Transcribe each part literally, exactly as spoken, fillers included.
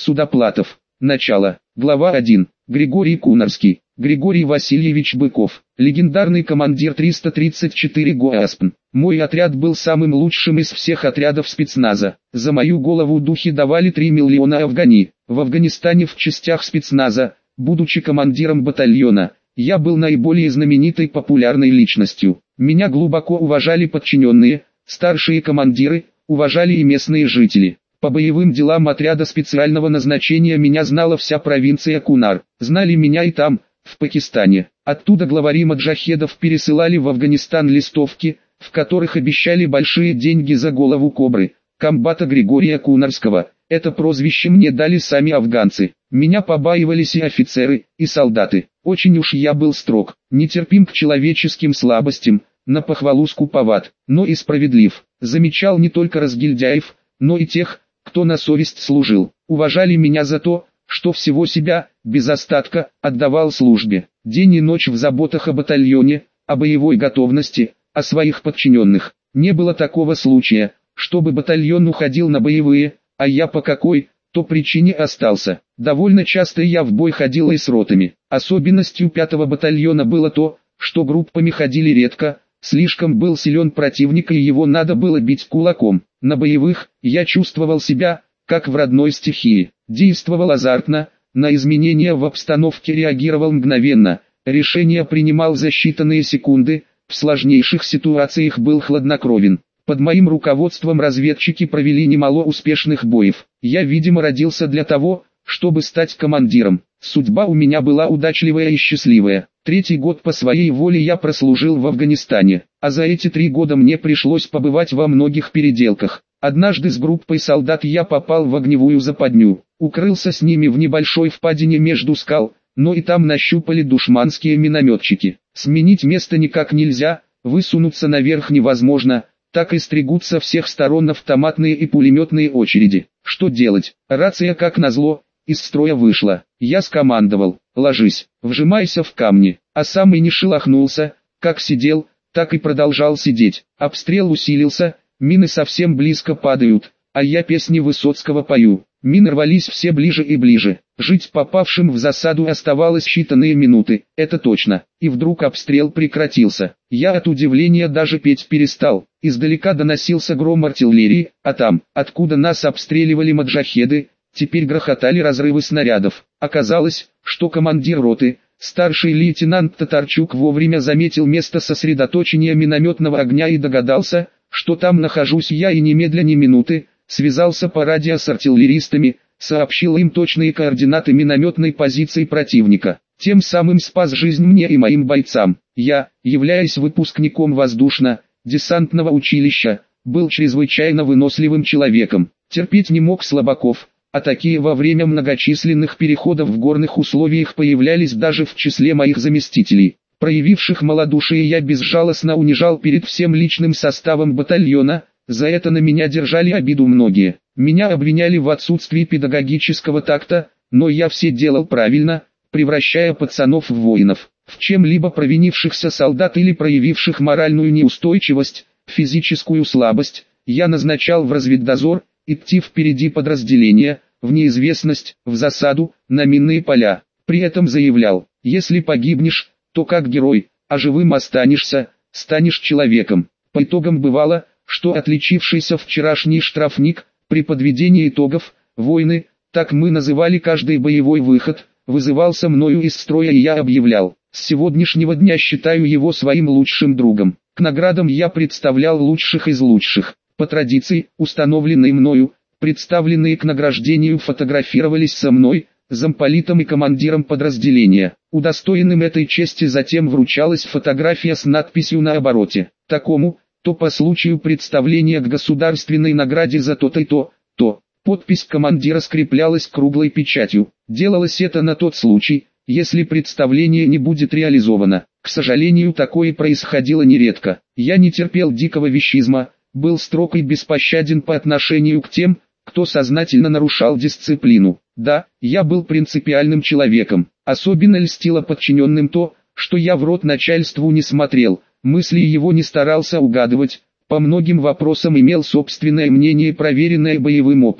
Судоплатов. Начало. Глава один. Григорий Кунарский. Григорий Васильевич Быков. Легендарный командир триста тридцать четыре ГОАСПН. Мой отряд был самым лучшим из всех отрядов спецназа. За мою голову духи давали три миллиона афгани. В Афганистане в частях спецназа, будучи командиром батальона, я был наиболее знаменитой популярной личностью. Меня глубоко уважали подчиненные, старшие командиры, уважали и местные жители. По боевым делам отряда специального назначения меня знала вся провинция Кунар. Знали меня и там, в Пакистане. Оттуда главари маджахедов пересылали в Афганистан листовки, в которых обещали большие деньги за голову кобры, комбата Григория Кунарского. Это прозвище мне дали сами афганцы. Меня побаивались и офицеры, и солдаты. Очень уж я был строг, нетерпим к человеческим слабостям, на похвалу скуповат, но и справедлив. Замечал не только разгильдяев, но и тех, кто на совесть служил. Уважали меня за то, что всего себя, без остатка, отдавал службе. День и ночь в заботах о батальоне, о боевой готовности, о своих подчиненных. Не было такого случая, чтобы батальон уходил на боевые, а я по какой-то причине остался. Довольно часто я в бой ходил и с ротами. Особенностью пятого батальона было то, что группами ходили редко, слишком был силен противник и его надо было бить кулаком. На боевых я чувствовал себя, как в родной стихии, действовал азартно, на изменения в обстановке реагировал мгновенно, решения принимал за считанные секунды, в сложнейших ситуациях был хладнокровен. Под моим руководством разведчики провели немало успешных боев. Я, видимо, родился для того, чтобы стать командиром. Судьба у меня была удачливая и счастливая. Третий год по своей воле я прослужил в Афганистане, а за эти три года мне пришлось побывать во многих переделках. Однажды с группой солдат я попал в огневую западню, укрылся с ними в небольшой впадине между скал, но и там нащупали душманские минометчики. Сменить место никак нельзя, высунуться наверх невозможно, так и стригутся всех сторон автоматные и пулеметные очереди. Что делать? Рация, как назло, из строя вышла. Я скомандовал: ложись, вжимайся в камни, а сам и не шелохнулся, как сидел, так и продолжал сидеть. Обстрел усилился, мины совсем близко падают, а я песни Высоцкого пою. Мины рвались все ближе и ближе. Жить попавшим в засаду оставалось считанные минуты, это точно. И вдруг обстрел прекратился. Я от удивления даже петь перестал. Издалека доносился гром артиллерии, а там, откуда нас обстреливали маджахеды, теперь грохотали разрывы снарядов. Оказалось, что командир роты, старший лейтенант Татарчук, вовремя заметил место сосредоточения минометного огня и догадался, что там нахожусь я, и немедля ни минуты, связался по радио с артиллеристами, сообщил им точные координаты минометной позиции противника. Тем самым спас жизнь мне и моим бойцам. Я, являясь выпускником воздушно-десантного училища, был чрезвычайно выносливым человеком. Терпеть не мог слабаков, а такие во время многочисленных переходов в горных условиях появлялись даже в числе моих заместителей. Проявивших малодушие я безжалостно унижал перед всем личным составом батальона. За это на меня держали обиду многие. Меня обвиняли в отсутствии педагогического такта, но я все делал правильно, превращая пацанов в воинов. В чем-либо провинившихся солдат или проявивших моральную неустойчивость, физическую слабость, я назначал в разведдозор, идти впереди подразделения, в неизвестность, в засаду, на минные поля. При этом заявлял: если погибнешь, то как герой, а живым останешься, станешь человеком. По итогам бывало, что отличившийся вчерашний штрафник, при подведении итогов, войны, так мы называли каждый боевой выход, вызывался мною из строя, и я объявлял: с сегодняшнего дня считаю его своим лучшим другом. К наградам я представлял лучших из лучших. По традиции, установленной мною, представленные к награждению фотографировались со мной, замполитом и командиром подразделения. Удостоенным этой чести затем вручалась фотография с надписью на обороте: такому, то по случаю представления к государственной награде за то-то и то, то. Подпись командира скреплялась круглой печатью. Делалось это на тот случай, если представление не будет реализовано. К сожалению, такое происходило нередко. Я не терпел дикого вещизма, был строг и беспощаден по отношению к тем, кто сознательно нарушал дисциплину. Да, я был принципиальным человеком. Особенно льстило подчиненным то, что я в рот начальству не смотрел, мысли его не старался угадывать, по многим вопросам имел собственное мнение, проверенное боевым опытом.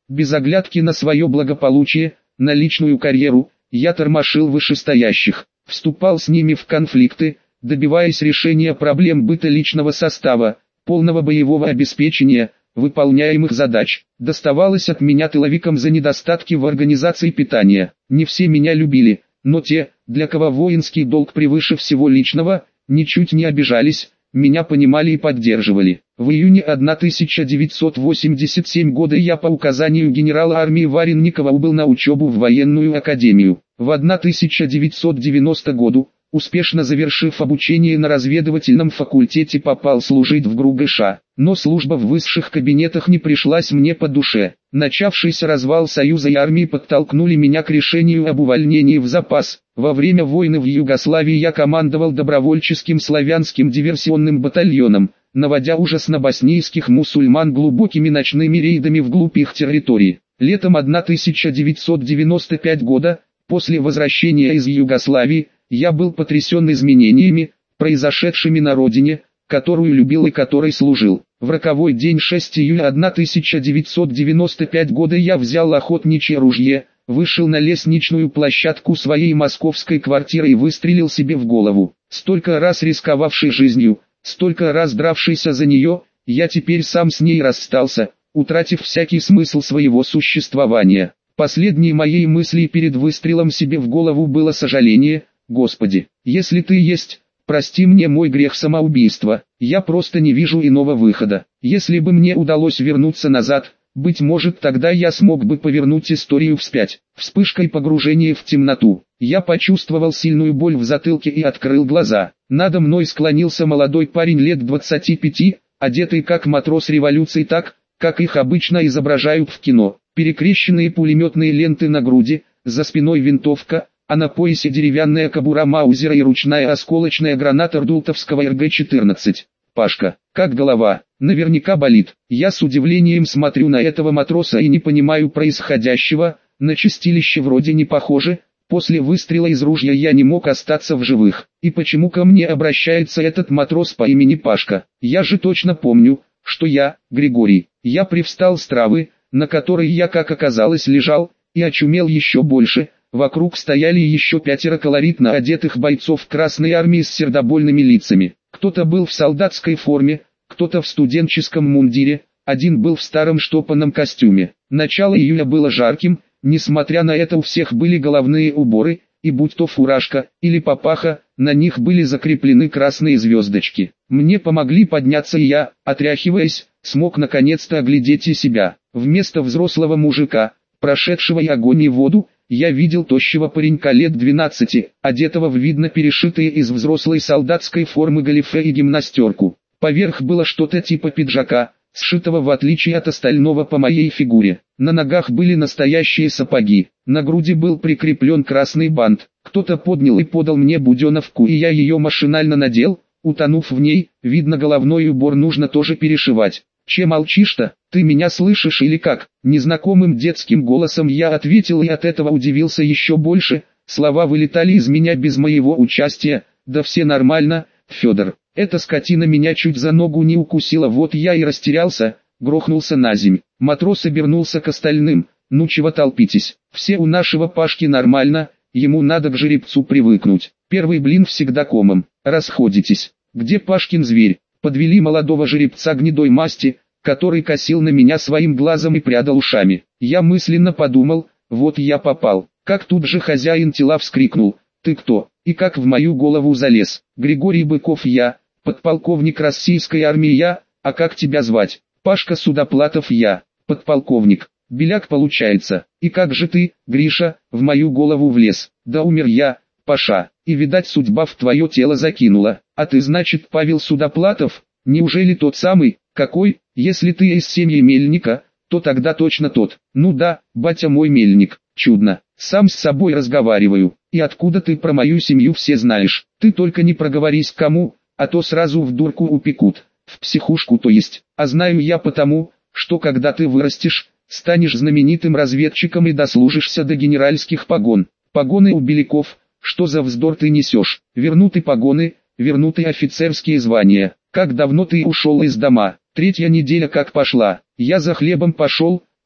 Без оглядки на свое благополучие, на личную карьеру, я тормошил вышестоящих, вступал с ними в конфликты, добиваясь решения проблем быта личного состава, полного боевого обеспечения, выполняемых задач. Доставалось от меня тыловикам за недостатки в организации питания. Не все меня любили, но те, для кого воинский долг превыше всего личного, ничуть не обижались, меня понимали и поддерживали. В июне тысяча девятьсот восемьдесят седьмого года я по указанию генерала армии Варенникова убыл на учебу в военную академию. В тысяча девятьсот девяностом году, успешно завершив обучение на разведывательном факультете, попал служить в ГРУ-ГШ, но служба в высших кабинетах не пришлась мне по душе. Начавшийся развал Союза и армии подтолкнули меня к решению об увольнении в запас. Во время войны в Югославии я командовал добровольческим славянским диверсионным батальоном, наводя ужас на боснийских мусульман глубокими ночными рейдами вглубь их территории. Летом тысяча девятьсот девяносто пятого года, после возвращения из Югославии, я был потрясен изменениями, произошедшими на родине, которую любил и которой служил. В роковой день шестого июля тысяча девятьсот девяносто пятого года я взял охотничье ружье, вышел на лестничную площадку своей московской квартиры и выстрелил себе в голову. Столько раз рисковавший жизнью, столько раз дравшийся за нее, я теперь сам с ней расстался, утратив всякий смысл своего существования. Последней моей мыслью перед выстрелом себе в голову было сожаление: «Господи, если Ты есть, прости мне мой грех самоубийства, я просто не вижу иного выхода». Если бы мне удалось вернуться назад, быть может, тогда я смог бы повернуть историю вспять. Вспышкой погружения в темноту, я почувствовал сильную боль в затылке и открыл глаза. Надо мной склонился молодой парень лет двадцати пяти, одетый как матрос революции, так, как их обычно изображают в кино. Перекрещенные пулеметные ленты на груди, за спиной винтовка, а на поясе деревянная кобура Маузера и ручная осколочная граната рдултовского эр гэ четырнадцать. «Пашка, как голова? Наверняка болит». Я с удивлением смотрю на этого матроса и не понимаю происходящего, на чистилище вроде не похоже. После выстрела из ружья я не мог остаться в живых. И почему ко мне обращается этот матрос по имени Пашка? Я же точно помню, что я, Григорий. Я привстал с травы, на которой я, как оказалось, лежал, и очумел еще больше. Вокруг стояли еще пятеро колоритно одетых бойцов Красной Армии с сердобольными лицами. Кто-то был в солдатской форме, кто-то в студенческом мундире, один был в старом штопанном костюме. Начало июля было жарким, несмотря на это у всех были головные уборы, и будь то фуражка или папаха, на них были закреплены красные звездочки. Мне помогли подняться, и я, отряхиваясь, смог наконец-то оглядеть и себя. Вместо взрослого мужика, прошедшего и огонь и воду, я видел тощего паренька лет двенадцати, одетого в видно перешитые из взрослой солдатской формы галифе и гимнастерку. Поверх было что-то типа пиджака, сшитого в отличие от остального по моей фигуре. На ногах были настоящие сапоги, на груди был прикреплен красный бант. Кто-то поднял и подал мне буденовку, и я ее машинально надел, утонув в ней. Видно, головной убор нужно тоже перешивать. «Че молчишь-то? Ты меня слышишь или как?» Незнакомым детским голосом я ответил и от этого удивился еще больше. Слова вылетали из меня без моего участия. «Да все нормально, Федор. Эта скотина меня чуть за ногу не укусила, вот я и растерялся, грохнулся на земь». Матрос обернулся к остальным. «Ну чего толпитесь? Все у нашего Пашки нормально, ему надо к жеребцу привыкнуть. Первый блин всегда комом. Расходитесь. Где Пашкин зверь?» Подвели молодого жеребца гнедой масти, который косил на меня своим глазом и прядал ушами. Я мысленно подумал: вот я попал. Как тут же хозяин тела вскрикнул: «Ты кто? И как в мою голову залез?» «Григорий Быков я, подполковник российской армии я, а как тебя звать?» «Пашка Судоплатов я, подполковник». «Беляк получается. И как же ты, Гриша, в мою голову влез?» «Да умер я, Паша, и видать судьба в твое тело закинула. А ты, значит, Павел Судоплатов? Неужели тот самый? Какой? Если ты из семьи Мельника, то тогда точно тот». «Ну да, батя мой Мельник». «Чудно, сам с собой разговариваю. И откуда ты про мою семью все знаешь? Ты только не проговорись кому, а то сразу в дурку упекут, в психушку то есть. А знаю я потому, что когда ты вырастешь, станешь знаменитым разведчиком и дослужишься до генеральских погон». «Погоны у Беляков? Что за вздор ты несешь? Вернуты погоны, вернуты офицерские звания. Как давно ты ушел из дома?» «Третья неделя как пошла. Я за хлебом пошел,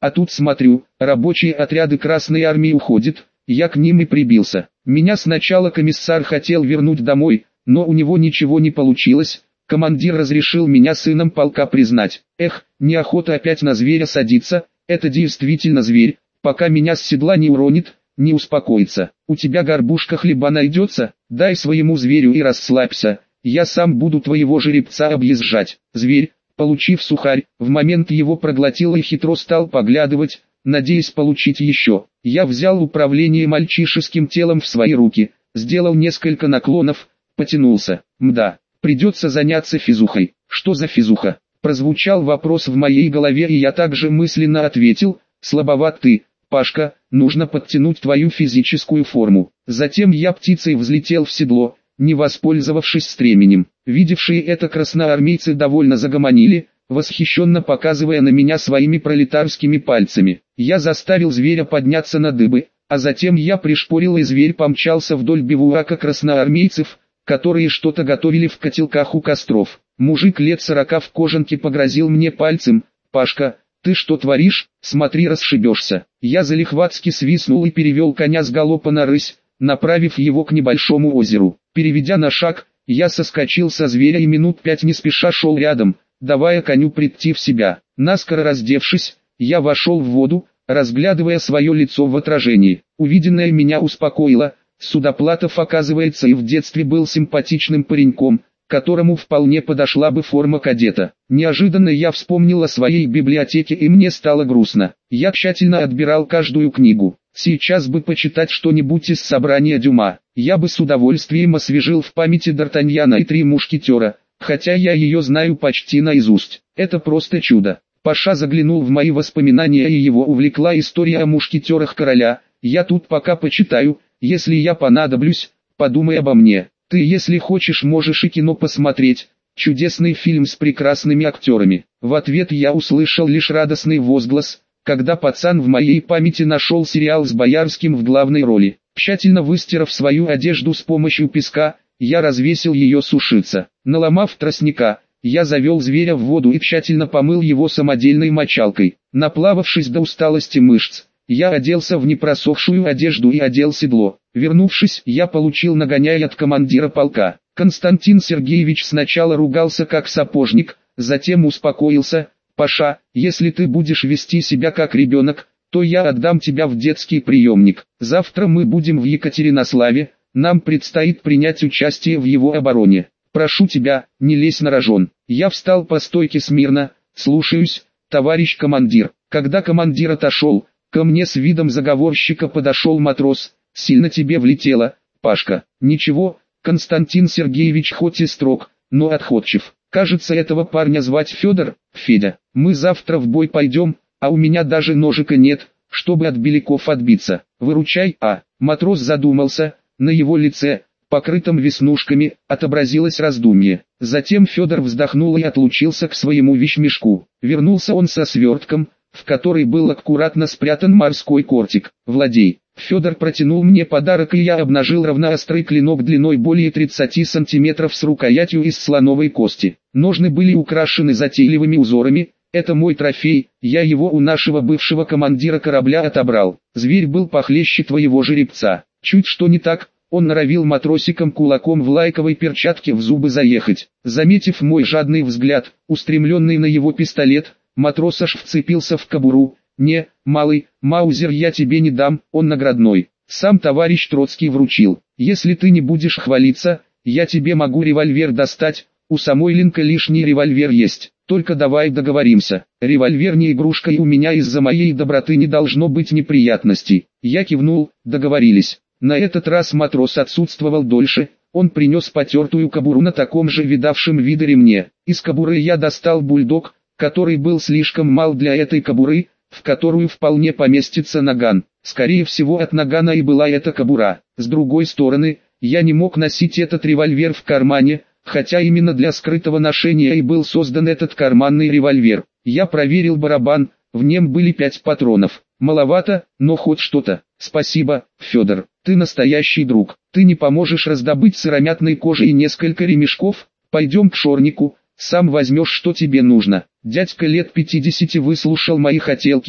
А тут смотрю, рабочие отряды Красной Армии уходят, я к ним и прибился. Меня сначала комиссар хотел вернуть домой, но у него ничего не получилось. Командир разрешил меня сыном полка признать. Эх, неохота опять на зверя садиться, это действительно зверь, пока меня с седла не уронит, не успокоится. У тебя горбушка хлеба найдется, дай своему зверю и расслабься, я сам буду твоего жеребца объезжать. Зверь, получив сухарь, в момент его проглотил и хитро стал поглядывать, надеясь получить еще. Я взял управление мальчишеским телом в свои руки, сделал несколько наклонов, потянулся. Мда. Придется заняться физухой. Что за физуха? Прозвучал вопрос в моей голове, и я также мысленно ответил: слабоват ты, Пашка, нужно подтянуть твою физическую форму. Затем я птицей взлетел в седло, не воспользовавшись стременем. Видевшие это красноармейцы довольно загомонили, восхищенно показывая на меня своими пролетарскими пальцами. Я заставил зверя подняться на дыбы, а затем я пришпорил, и зверь помчался вдоль бивуака красноармейцев, которые что-то готовили в котелках у костров. Мужик лет сорока в кожанке погрозил мне пальцем: «Пашка, ты что творишь? Смотри, расшибешься». Я залихватски свистнул и перевел коня с галопа на рысь, направив его к небольшому озеру. Переведя на шаг, я соскочил со зверя и минут пять не спеша шел рядом, давая коню прийти в себя. Наскоро раздевшись, я вошел в воду, разглядывая свое лицо в отражении. Увиденное меня успокоило. Судоплатов, оказывается, и в детстве был симпатичным пареньком, которому вполне подошла бы форма кадета. Неожиданно я вспомнил о своей библиотеке, и мне стало грустно. Я тщательно отбирал каждую книгу. Сейчас бы почитать что-нибудь из собрания Дюма. Я бы с удовольствием освежил в памяти Д'Артаньяна и Три мушкетера, хотя я ее знаю почти наизусть. Это просто чудо. Паша заглянул в мои воспоминания, и его увлекла история о мушкетерах короля. Я тут пока почитаю. Если я понадоблюсь, подумай обо мне. Ты, если хочешь, можешь и кино посмотреть. Чудесный фильм с прекрасными актерами. В ответ я услышал лишь радостный возглас, когда пацан в моей памяти нашел сериал с Боярским в главной роли. Тщательно выстирав свою одежду с помощью песка, я развесил ее сушиться. Наломав тростника, я завел зверя в воду и тщательно помыл его самодельной мочалкой. Наплававшись до усталости мышц, я оделся в непросохшую одежду и одел седло. Вернувшись, я получил нагоняй от командира полка. Константин Сергеевич сначала ругался как сапожник, затем успокоился: «Паша, если ты будешь вести себя как ребенок, то я отдам тебя в детский приемник. Завтра мы будем в Екатеринославе, нам предстоит принять участие в его обороне. Прошу тебя, не лезь на рожон». Я встал по стойке смирно: «Слушаюсь, товарищ командир». Когда командир отошел, ко мне с видом заговорщика подошел матрос: «Сильно тебе влетело, Пашка». «Ничего, Константин Сергеевич хоть и строг, но отходчив. Кажется, этого парня звать Федор, Федя. Мы завтра в бой пойдем, а у меня даже ножика нет, чтобы от беляков отбиться. Выручай». А матрос задумался, на его лице, покрытом веснушками, отобразилось раздумье. Затем Федор вздохнул и отлучился к своему вещмешку. Вернулся он со свертком, в который был аккуратно спрятан морской кортик. «Владей». Федор протянул мне подарок, и я обнажил равноострый клинок длиной более тридцати сантиметров с рукоятью из слоновой кости. Ножны были украшены затейливыми узорами. Это мой трофей, я его у нашего бывшего командира корабля отобрал. Зверь был похлеще твоего жеребца. Чуть что не так, он норовил матросиком кулаком в лайковой перчатке в зубы заехать. Заметив мой жадный взгляд, устремленный на его пистолет, матрос аж вцепился в кобуру. «Не, малый, маузер я тебе не дам, он наградной. Сам товарищ Троцкий вручил. Если ты не будешь хвалиться, я тебе могу револьвер достать, у Самойленко лишний револьвер есть. Только давай договоримся. Револьвер не игрушка, и у меня из-за моей доброты не должно быть неприятностей». Я кивнул: договорились. На этот раз матрос отсутствовал дольше. Он принес потертую кобуру на таком же видавшем виды ремне. Из кобуры я достал бульдог, который был слишком мал для этой кобуры, в которую вполне поместится наган. Скорее всего, от нагана и была эта кобура. С другой стороны, я не мог носить этот револьвер в кармане, хотя именно для скрытого ношения и был создан этот карманный револьвер. Я проверил барабан, в нем были пять патронов. Маловато, но хоть что-то. Спасибо, Федор, ты настоящий друг. Ты не поможешь раздобыть сыромятной кожи и несколько ремешков? Пойдем к шорнику, сам возьмешь, что тебе нужно. Дядька лет пятидесяти выслушал мои хотелки,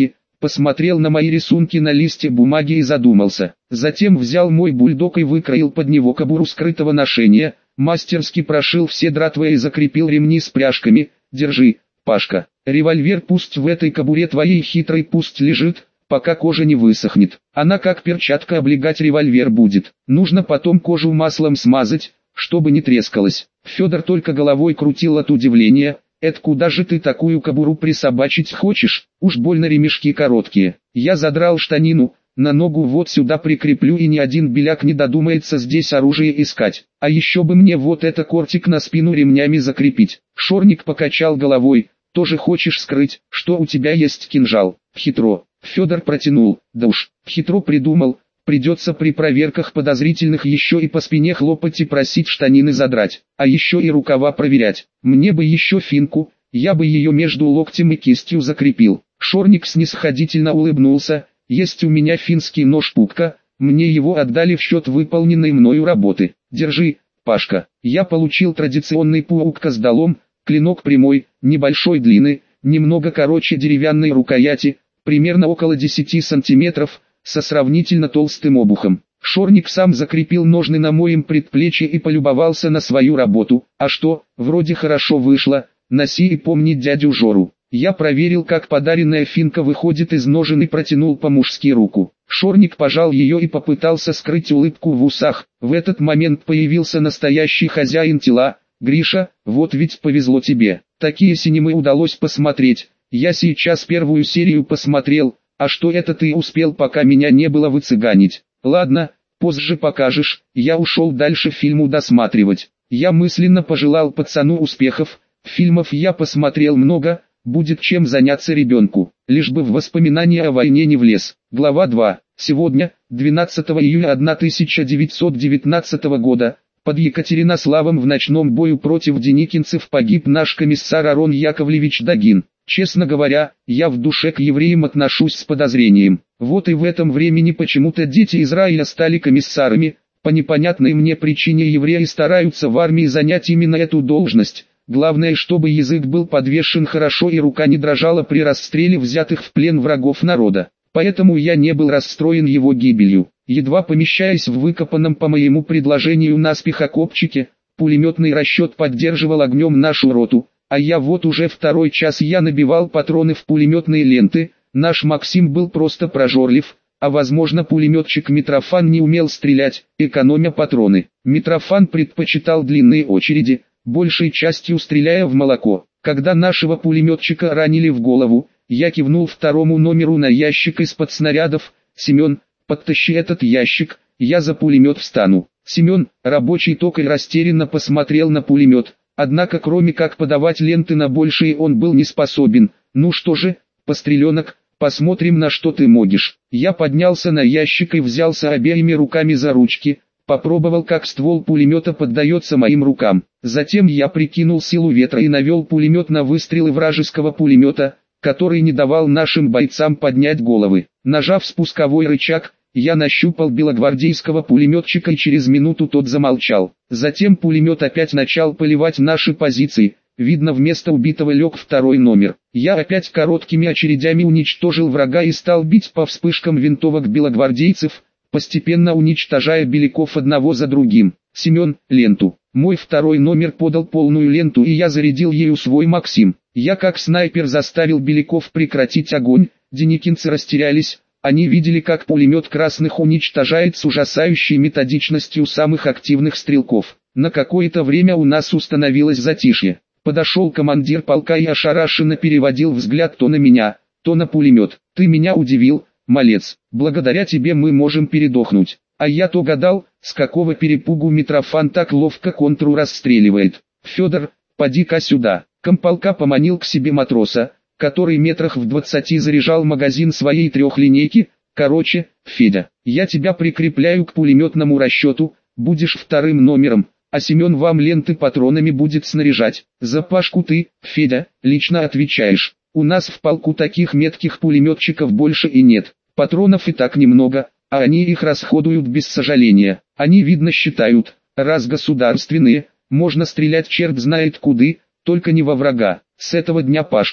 посмотрел на мои рисунки на листе бумаги и задумался. Затем взял мой бульдог и выкроил под него кобуру скрытого ношения, мастерски прошил все дратвы и закрепил ремни с пряжками. Держи, Пашка, револьвер пусть в этой кобуре твоей хитрой пусть лежит, пока кожа не высохнет. Она как перчатка облегать револьвер будет. Нужно потом кожу маслом смазать, чтобы не трескалась. Федор только головой крутил от удивления. Это куда же ты такую кобуру присобачить хочешь? Уж больно ремешки короткие. Я задрал штанину, на ногу вот сюда прикреплю, и ни один беляк не додумается здесь оружие искать. А еще бы мне вот это кортик на спину ремнями закрепить. Шорник покачал головой. Тоже хочешь скрыть, что у тебя есть кинжал? Хитро. Федор протянул. Да уж, хитро придумал. Придется при проверках подозрительных еще и по спине хлопать и просить штанины задрать, а еще и рукава проверять. Мне бы еще финку, я бы ее между локтем и кистью закрепил. Шорник снисходительно улыбнулся. Есть у меня финский нож-путка, мне его отдали в счет выполненной мною работы. Держи, Пашка. Я получил традиционный путка с долом, клинок прямой, небольшой длины, немного короче деревянной рукояти, примерно около десяти сантиметров, со сравнительно толстым обухом. Шорник сам закрепил ножны на моем предплечье и полюбовался на свою работу. А что, вроде хорошо вышло, носи и помни дядю Жору. Я проверил, как подаренная финка выходит из ножен и протянул по-мужски руку. Шорник пожал ее и попытался скрыть улыбку в усах. В этот момент появился настоящий хозяин тела. Гриша, вот ведь повезло тебе. Такие синемы удалось посмотреть. Я сейчас первую серию посмотрел. А что это ты успел, пока меня не было, выцыганить? Ладно, позже покажешь. Я ушел дальше фильму досматривать. Я мысленно пожелал пацану успехов. Фильмов я посмотрел много, будет чем заняться ребенку. Лишь бы в воспоминания о войне не влез. Глава два. Сегодня, двенадцатого июля тысяча девятьсот девятнадцатого года, под Екатеринославом в ночном бою против деникинцев погиб наш комиссар Арон Яковлевич Дагин. Честно говоря, я в душе к евреям отношусь с подозрением. Вот и в этом времени почему-то дети Израиля стали комиссарами. По непонятной мне причине евреи стараются в армии занять именно эту должность. Главное, чтобы язык был подвешен хорошо и рука не дрожала при расстреле взятых в плен врагов народа. Поэтому я не был расстроен его гибелью. Едва помещаясь в выкопанном по моему предложению наспех окопчике, пулеметный расчет поддерживал огнем нашу роту. А я вот уже второй час я набивал патроны в пулеметные ленты. Наш Максим был просто прожорлив, а возможно пулеметчик Митрофан не умел стрелять, экономя патроны. Митрофан предпочитал длинные очереди, большей частью стреляя в молоко. Когда нашего пулеметчика ранили в голову, я кивнул второму номеру на ящик из-под снарядов. «Семен, подтащи этот ящик, я за пулемет встану». Семен, рабочий токарь, растерянно посмотрел на пулемет. Однако кроме как подавать ленты на большие он был не способен. «Ну что же, постреленок, посмотрим, на что ты можешь». Я поднялся на ящик и взялся обеими руками за ручки, попробовал, как ствол пулемета поддается моим рукам. Затем я прикинул силу ветра и навел пулемет на выстрелы вражеского пулемета, который не давал нашим бойцам поднять головы. Нажав спусковой рычаг, я нащупал белогвардейского пулеметчика, и через минуту тот замолчал. Затем пулемет опять начал поливать наши позиции. Видно, вместо убитого лег второй номер. Я опять короткими очередями уничтожил врага и стал бить по вспышкам винтовок белогвардейцев, постепенно уничтожая беляков одного за другим. «Семен, ленту». Мой второй номер подал полную ленту, и я зарядил ею свой Максим. Я как снайпер заставил беляков прекратить огонь. Деникинцы растерялись. Они видели, как пулемет красных уничтожает с ужасающей методичностью самых активных стрелков. На какое-то время у нас установилось затишье. Подошел командир полка и ошарашенно переводил взгляд то на меня, то на пулемет. «Ты меня удивил, малец. Благодаря тебе мы можем передохнуть». А я то гадал, с какого перепугу Митрофан так ловко контру расстреливает. «Федор, поди-ка сюда». Комполка поманил к себе матроса, который метрах в двадцати заряжал магазин своей трехлинейки. «Короче, Федя, я тебя прикрепляю к пулеметному расчету, будешь вторым номером, а Семен вам ленты патронами будет снаряжать. За Пашку ты, Федя, лично отвечаешь. У нас в полку таких метких пулеметчиков больше и нет. Патронов и так немного, а они их расходуют без сожаления. Они, видно, считают, раз государственные, можно стрелять черт знает куды, только не во врага. С этого дня, Пашка,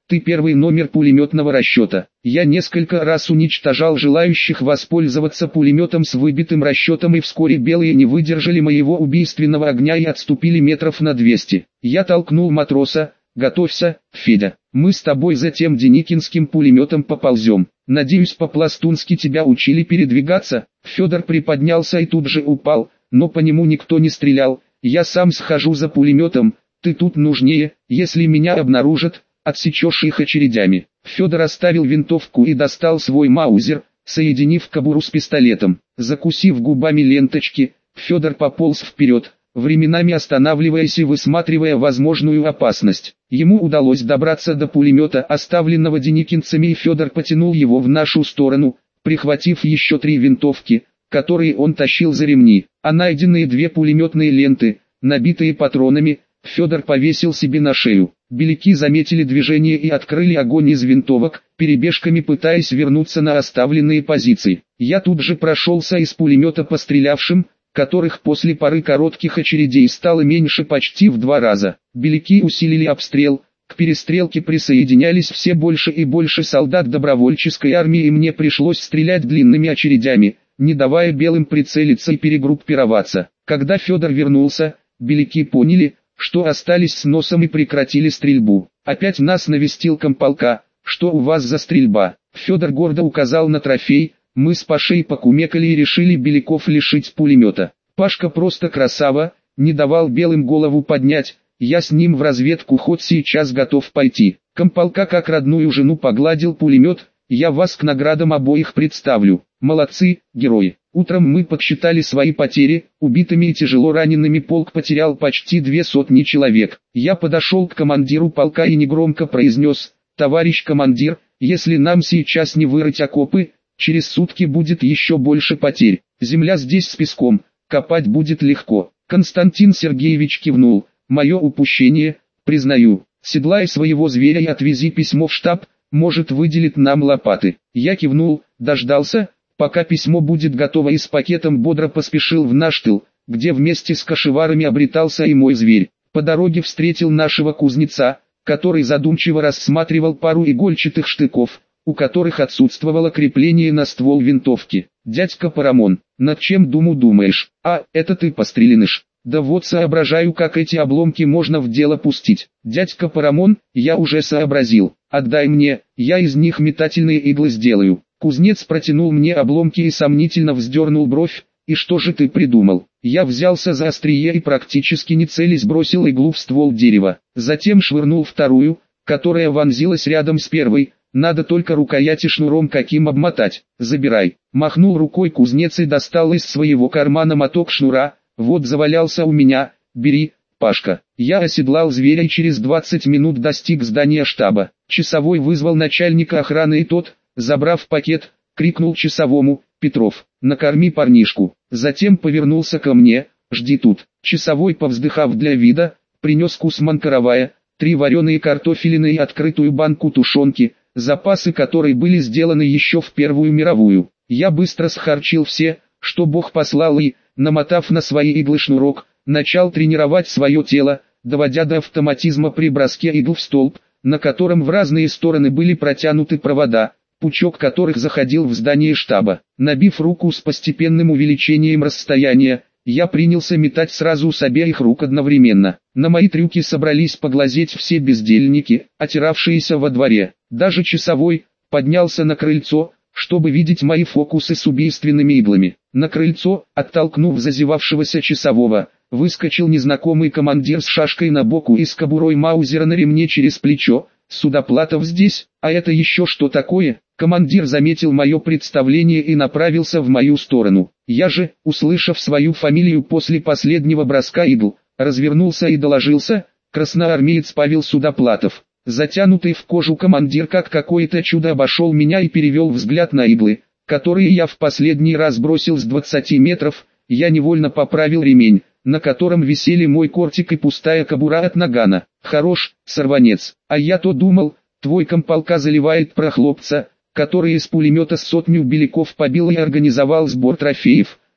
Ты первый номер пулеметного расчета. Я несколько раз уничтожал желающих воспользоваться пулеметом с выбитым расчетом, и вскоре белые не выдержали моего убийственного огня и отступили метров на двести. Я толкнул матроса: «Готовься, Федя, мы с тобой за тем деникинским пулеметом поползем. Надеюсь, по-пластунски тебя учили передвигаться». Федор приподнялся и тут же упал, но по нему никто не стрелял. «Я сам схожу за пулеметом, ты тут нужнее, если меня обнаружат, отсечешь их очередями». Федор оставил винтовку и достал свой маузер, соединив кобуру с пистолетом. Закусив губами ленточки, Федор пополз вперед, временами останавливаясь и высматривая возможную опасность. Ему удалось добраться до пулемета, оставленного деникинцами, и Федор потянул его в нашу сторону, прихватив еще три винтовки, которые он тащил за ремни, а найденные две пулеметные ленты, набитые патронами, Федор повесил себе на шею. Беляки заметили движение и открыли огонь из винтовок, перебежками пытаясь вернуться на оставленные позиции. Я тут же прошелся из пулемета по стрелявшим, которых после пары коротких очередей стало меньше почти в два раза. Беляки усилили обстрел, к перестрелке присоединялись все больше и больше солдат добровольческой армии, и мне пришлось стрелять длинными очередями, не давая белым прицелиться и перегруппироваться. Когда Федор вернулся, беляки поняли, что остались с носом, и прекратили стрельбу. Опять нас навестил комполка: «Что у вас за стрельба?» Федор гордо указал на трофей. Мы с Пашей покумекали и решили беляков лишить пулемета. Пашка просто красава, не давал белым голову поднять. Я с ним в разведку хоть сейчас готов пойти. Комполка как родную жену погладил пулемет: «Я вас к наградам обоих представлю. Молодцы, герои». Утром мы подсчитали свои потери. Убитыми и тяжело ранеными полк потерял почти две сотни человек. Я подошел к командиру полка и негромко произнес: «Товарищ командир, если нам сейчас не вырыть окопы, через сутки будет еще больше потерь. Земля здесь с песком, копать будет легко». Константин Сергеевич кивнул: «Мое упущение, признаю. Седлай своего зверя и отвези письмо в штаб, может, выделит нам лопаты». Я кивнул, дождался, пока письмо будет готово, и с пакетом бодро поспешил в наш тыл, где вместе с кошеварами обретался и мой зверь. По дороге встретил нашего кузнеца, который задумчиво рассматривал пару игольчатых штыков, у которых отсутствовало крепление на ствол винтовки. «Дядька Парамон, над чем думу думаешь?» «А, это ты, постреленыш?» «Да вот соображаю, как эти обломки можно в дело пустить». «Дядька Парамон, я уже сообразил. Отдай мне, я из них метательные иглы сделаю». Кузнец протянул мне обломки и сомнительно вздернул бровь. «И что же ты придумал?» Я взялся за острие и практически не целясь бросил иглу в ствол дерева. Затем швырнул вторую, которая вонзилась рядом с первой. «Надо только рукояти шнуром каким обмотать». «Забирай». Махнул рукой кузнец и достал из своего кармана моток шнура. «Вот завалялся у меня, бери, Пашка». Я оседлал зверя и через двадцать минут достиг здания штаба. Часовой вызвал начальника охраны, и тот, забрав пакет, крикнул часовому: «Петров, накорми парнишку». Затем повернулся ко мне: «Жди тут». Часовой, повздыхав для вида, принес кусман каравая, три вареные картофелины и открытую банку тушенки, запасы которой были сделаны еще в Первую мировую. Я быстро схарчил все, что Бог послал, и, намотав на свои иглы шнурок, начал тренировать свое тело, доводя до автоматизма при броске игл в столб, на котором в разные стороны были протянуты провода, пучок которых заходил в здание штаба. Набив руку с постепенным увеличением расстояния, я принялся метать сразу с обеих рук одновременно. На мои трюки собрались поглазеть все бездельники, отиравшиеся во дворе. Даже часовой поднялся на крыльцо, чтобы видеть мои фокусы с убийственными иглами. На крыльцо, оттолкнув зазевавшегося часового, выскочил незнакомый командир с шашкой на боку и с кобурой маузера на ремне через плечо. «Судоплатов здесь? А это еще что такое?» Командир заметил мое представление и направился в мою сторону. Я же, услышав свою фамилию после последнего броска игл, развернулся и доложился: «Красноармеец Павел Судоплатов». Затянутый в кожу командир как какое-то чудо обошел меня и перевел взгляд на иглы, которые я в последний раз бросил с двадцати метров. Я невольно поправил ремень, на котором висели мой кортик и пустая кобура от нагана. «Хорош, сорванец, а я то думал, твой комполка заливает про хлопца, который из пулемета сотню беляков побил и организовал сбор трофеев.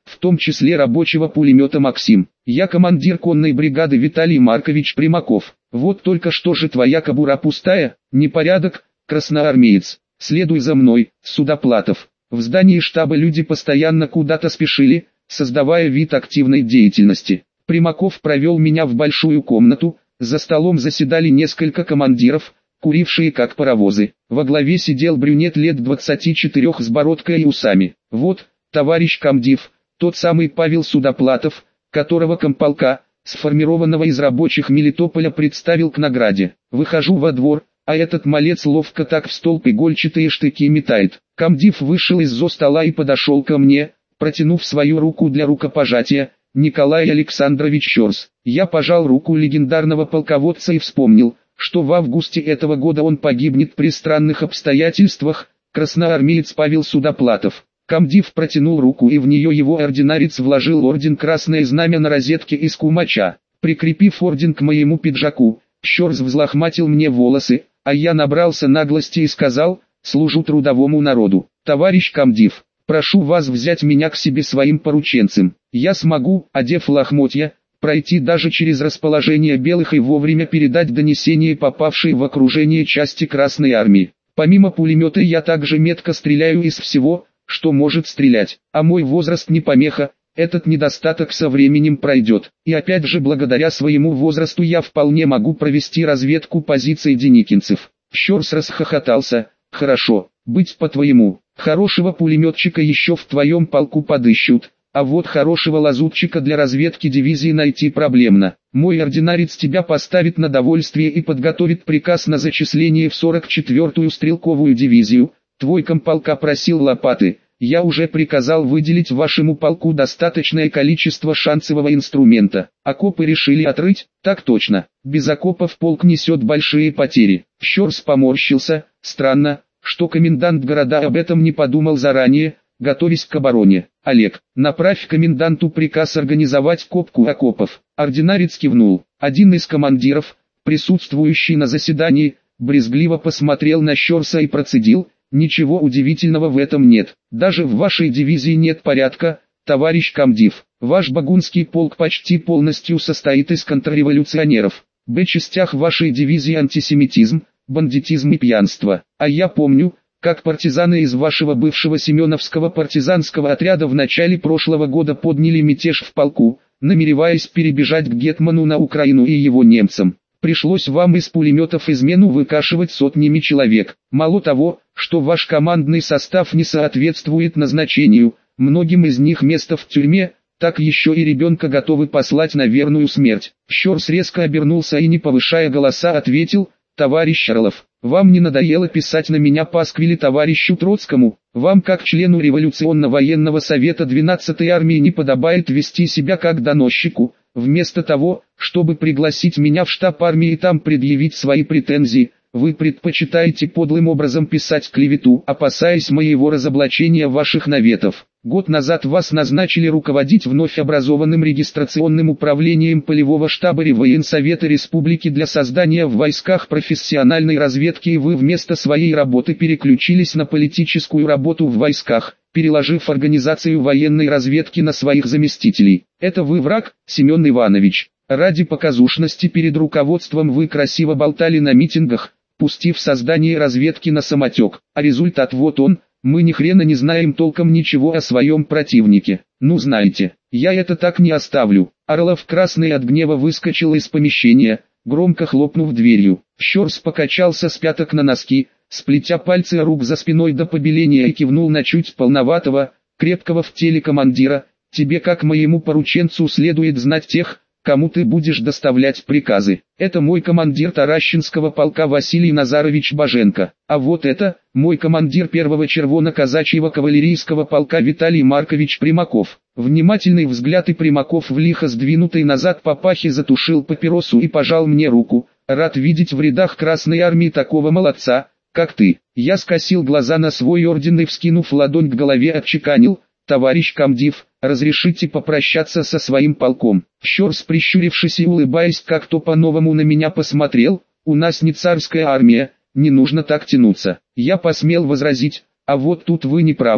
в том числе рабочего пулемета «Максим». Я командир конной бригады Виталий Маркович Примаков. Вот только что же твоя кобура пустая? Непорядок, красноармеец. Следуй за мной, Судоплатов. В здании штаба люди постоянно куда-то спешили, создавая вид активной деятельности. Примаков провел меня в большую комнату, за столом заседали несколько командиров, курившие как паровозы. Во главе сидел брюнет лет двадцати четырёх с бородкой и усами. Вот, товарищ комдив, тот самый Павел Судоплатов, которого комполка, сформированного из рабочих Мелитополя, представил к награде. Выхожу во двор, а этот малец ловко так в столб игольчатые штыки метает. Комдив вышел из-за стола и подошел ко мне, протянув свою руку для рукопожатия. Николай Александрович Щерс. Я пожал руку легендарного полководца и вспомнил, что в августе этого года он погибнет при странных обстоятельствах. Красноармеец Павел Судоплатов. Комдив протянул руку, и в нее его ординарец вложил орден Красное Знамя на розетке из кумача. Прикрепив орден к моему пиджаку, Щерс взлохматил мне волосы, а я набрался наглости и сказал: «Служу трудовому народу. Товарищ комдив, прошу вас взять меня к себе своим порученцем. Я смогу, одев лохмотья, пройти даже через расположение белых и вовремя передать донесение попавшей в окружение части Красной Армии. Помимо пулемета я также метко стреляю из всего, что может стрелять, а мой возраст не помеха, этот недостаток со временем пройдет. И опять же благодаря своему возрасту я вполне могу провести разведку позиций деникинцев». Щерс расхохотался. «Хорошо, быть по-твоему, хорошего пулеметчика еще в твоем полку подыщут, а вот хорошего лазутчика для разведки дивизии найти проблемно. Мой ординарец тебя поставит на довольствие и подготовит приказ на зачисление в сорок четвёртую стрелковую дивизию. Твой комполка просил лопаты, я уже приказал выделить вашему полку достаточное количество шансового инструмента. Окопы решили отрыть? Так точно. Без окопов полк несет большие потери». Щерс поморщился. «Странно, что комендант города об этом не подумал заранее, готовясь к обороне. Олег, направь коменданту приказ организовать копку окопов». Ординарец кивнул. Один из командиров, присутствующий на заседании, брезгливо посмотрел на Щерса и процедил: «Ничего удивительного в этом нет. Даже в вашей дивизии нет порядка, товарищ комдив. Ваш Багунский полк почти полностью состоит из контрреволюционеров. В частях вашей дивизии антисемитизм, бандитизм и пьянство. А я помню, как партизаны из вашего бывшего Семеновского партизанского отряда в начале прошлого года подняли мятеж в полку, намереваясь перебежать к гетману на Украину и его немцам. Пришлось вам из пулеметов измену выкашивать сотнями человек. Мало того, что ваш командный состав не соответствует назначению, многим из них место в тюрьме, так еще и ребенка готовы послать на верную смерть». Щерс резко обернулся и, не повышая голоса, ответил: «Товарищ Орлов, вам не надоело писать на меня пасквили товарищу Троцкому? Вам, как члену революционно-военного совета двенадцатой армии, не подобает вести себя как доносчику? Вместо того, чтобы пригласить меня в штаб армии и там предъявить свои претензии, вы предпочитаете подлым образом писать клевету, опасаясь моего разоблачения ваших наветов. Год назад вас назначили руководить вновь образованным регистрационным управлением полевого штаба Реввоенсовета Республики для создания в войсках профессиональной разведки, и вы вместо своей работы переключились на политическую работу в войсках, переложив организацию военной разведки на своих заместителей. Это вы враг, Семен Иванович. Ради показушности перед руководством вы красиво болтали на митингах, пустив создание разведки на самотек, а результат вот он: мы ни хрена не знаем толком ничего о своем противнике. Ну знаете, я это так не оставлю». Орлов, красный от гнева, выскочил из помещения, громко хлопнув дверью. Щерс покачался с пяток на носки, сплетя пальцы рук за спиной до побеления, и кивнул на чуть полноватого, крепкого в теле командира: «Тебе, как моему порученцу, следует знать тех, кому ты будешь доставлять приказы. Это мой командир Таращинского полка Василий Назарович Боженко. А вот это, мой командир первого червоно-казачьего кавалерийского полка Виталий Маркович Примаков». Внимательный взгляд, и Примаков в лихо сдвинутой назад папахе затушил папиросу и пожал мне руку: «Рад видеть в рядах Красной Армии такого молодца, как ты». Я скосил глаза на свой орден и, вскинув ладонь к голове, отчеканил: «Товарищ комдив, разрешите попрощаться со своим полком». Щерс, прищурившись и улыбаясь, как-то по-новому на меня посмотрел: «У нас не царская армия, не нужно так тянуться». Я посмел возразить: «А вот тут вы не правы,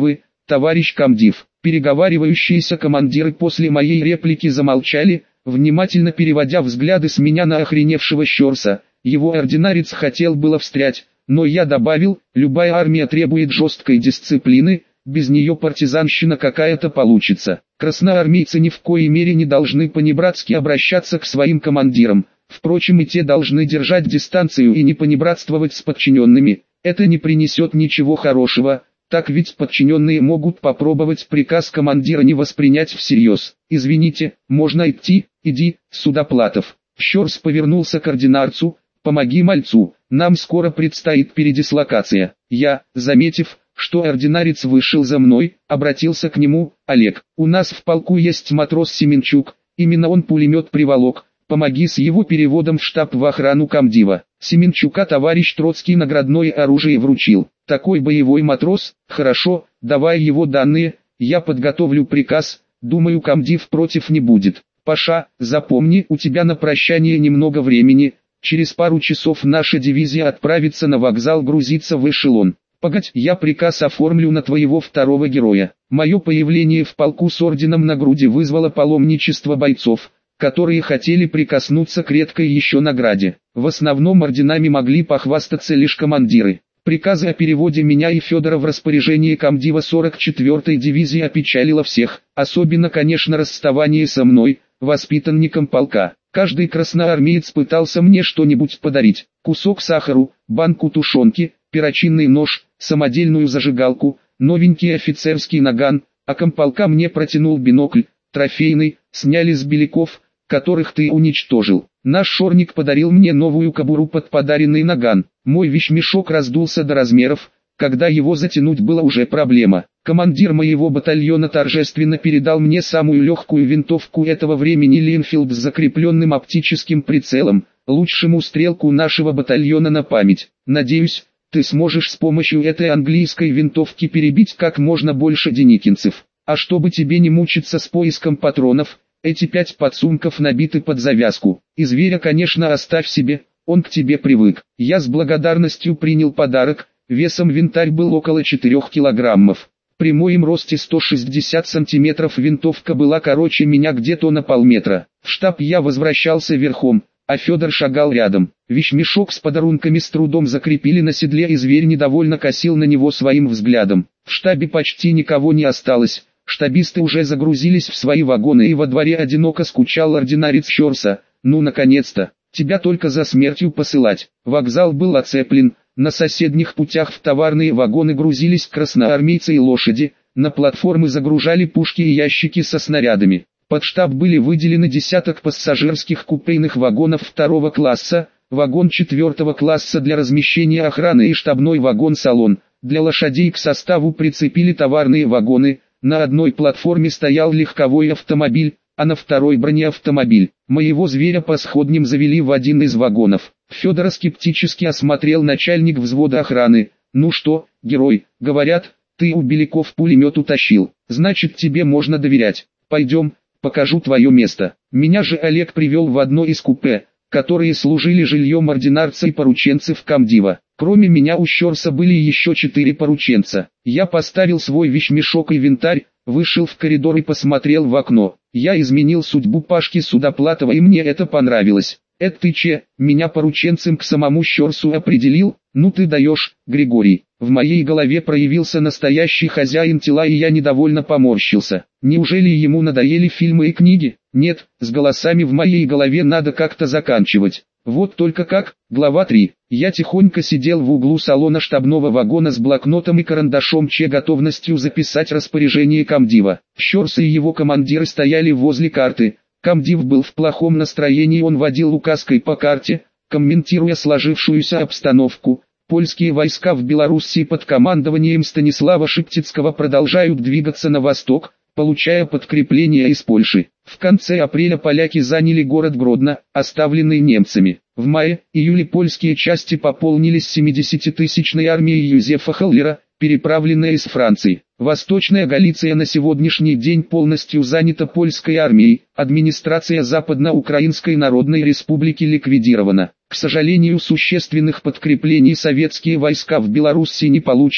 товарищ комдив». Переговаривающиеся командиры после моей реплики замолчали, внимательно переводя взгляды с меня на охреневшего Щорса. Его ординарец хотел было встрять, но я добавил: любая армия требует жесткой дисциплины, без нее партизанщина какая-то получится. Красноармейцы ни в коей мере не должны понебратски обращаться к своим командирам, впрочем и те должны держать дистанцию и не понебратствовать с подчиненными, это не принесет ничего хорошего. Так ведь подчиненные могут попробовать приказ командира не воспринять всерьез. «Извините, можно идти?» «Иди, Судоплатов». Щорс повернулся к ординарцу: «Помоги мальцу, нам скоро предстоит передислокация». Я, заметив, что ординарец вышел за мной, обратился к нему: «Олег, у нас в полку есть матрос Семенчук, именно он пулемет приволок, помоги с его переводом в штаб в охрану комдива». Семенчука товарищ Троцкий наградное оружие вручил. «Такой боевой матрос? Хорошо, давай его данные, я подготовлю приказ, думаю комдив против не будет. Паша, запомни, у тебя на прощание немного времени, через пару часов наша дивизия отправится на вокзал грузиться в эшелон. Погодь, я приказ оформлю на твоего второго героя». Мое появление в полку с орденом на груди вызвало паломничество бойцов, которые хотели прикоснуться к редкой еще награде. В основном орденами могли похвастаться лишь командиры. Приказы о переводе меня и Федора в распоряжение комдива сорок четвёртой дивизии опечалило всех, особенно, конечно, расставание со мной, воспитанником полка. Каждый красноармеец пытался мне что-нибудь подарить: кусок сахару, банку тушенки, перочинный нож, самодельную зажигалку, новенький офицерский наган, а комполка мне протянул бинокль, трофейный, сняли с беляков, которых ты уничтожил. Наш шорник подарил мне новую кобуру под подаренный наган. Мой вещмешок раздулся до размеров, когда его затянуть было уже проблема. Командир моего батальона торжественно передал мне самую легкую винтовку этого времени Линфилд с закрепленным оптическим прицелом, лучшему стрелку нашего батальона на память. Надеюсь, ты сможешь с помощью этой английской винтовки перебить как можно больше деникинцев. А чтобы тебе не мучиться с поиском патронов, эти пять подсумков набиты под завязку. И зверя, конечно, оставь себе, он к тебе привык. Я с благодарностью принял подарок, весом винтарь был около четырёх килограммов. При моем росте сто шестьдесят сантиметров винтовка была короче меня где-то на полметра. В штаб я возвращался верхом, а Федор шагал рядом. Вещмешок с подарунками с трудом закрепили на седле, и зверь недовольно косил на него своим взглядом. В штабе почти никого не осталось. Штабисты уже загрузились в свои вагоны, и во дворе одиноко скучал ординарец Щорса. «Ну, наконец-то, тебя только за смертью посылать». Вокзал был оцеплен, на соседних путях в товарные вагоны грузились красноармейцы и лошади, на платформы загружали пушки и ящики со снарядами. Под штаб были выделены десяток пассажирских купейных вагонов второго класса, вагон четвертого класса для размещения охраны и штабной вагон-салон. Для лошадей к составу прицепили товарные вагоны. На одной платформе стоял легковой автомобиль, а на второй бронеавтомобиль. Моего зверя по сходням завели в один из вагонов. Федора скептически осмотрел начальник взвода охраны. «Ну что, герой, говорят, ты у Беляков пулемет утащил, значит тебе можно доверять. Пойдем, покажу твое место». Меня же Олег привел в одно из купе, которые служили жильем ординарца и порученцев комдива. Кроме меня у Щорса были еще четыре порученца. Я поставил свой вещмешок и винтарь, вышел в коридор и посмотрел в окно. Я изменил судьбу Пашки Судоплатова, и мне это понравилось. «Это ты че, меня порученцем к самому Щорсу определил? Ну ты даешь, Григорий». В моей голове проявился настоящий хозяин тела, и я недовольно поморщился. Неужели ему надоели фильмы и книги? Нет, с голосами в моей голове надо как-то заканчивать. Вот только как. Глава три. Я тихонько сидел в углу салона штабного вагона с блокнотом и карандашом, че готовностью записать распоряжение комдива. Щорс и его командиры стояли возле карты. Комдив был в плохом настроении, он водил указкой по карте, комментируя сложившуюся обстановку. Польские войска в Белоруссии под командованием Станислава Шептицкого продолжают двигаться на восток, получая подкрепление из Польши. В конце апреля поляки заняли город Гродно, оставленный немцами. В мае-июле польские части пополнились семидесятитысячной армией Юзефа Халлера, переправленной из Франции. Восточная Галиция на сегодняшний день полностью занята польской армией, администрация Западно-Украинской Народной Республики ликвидирована. К сожалению, существенных подкреплений советские войска в Белоруссии не получат,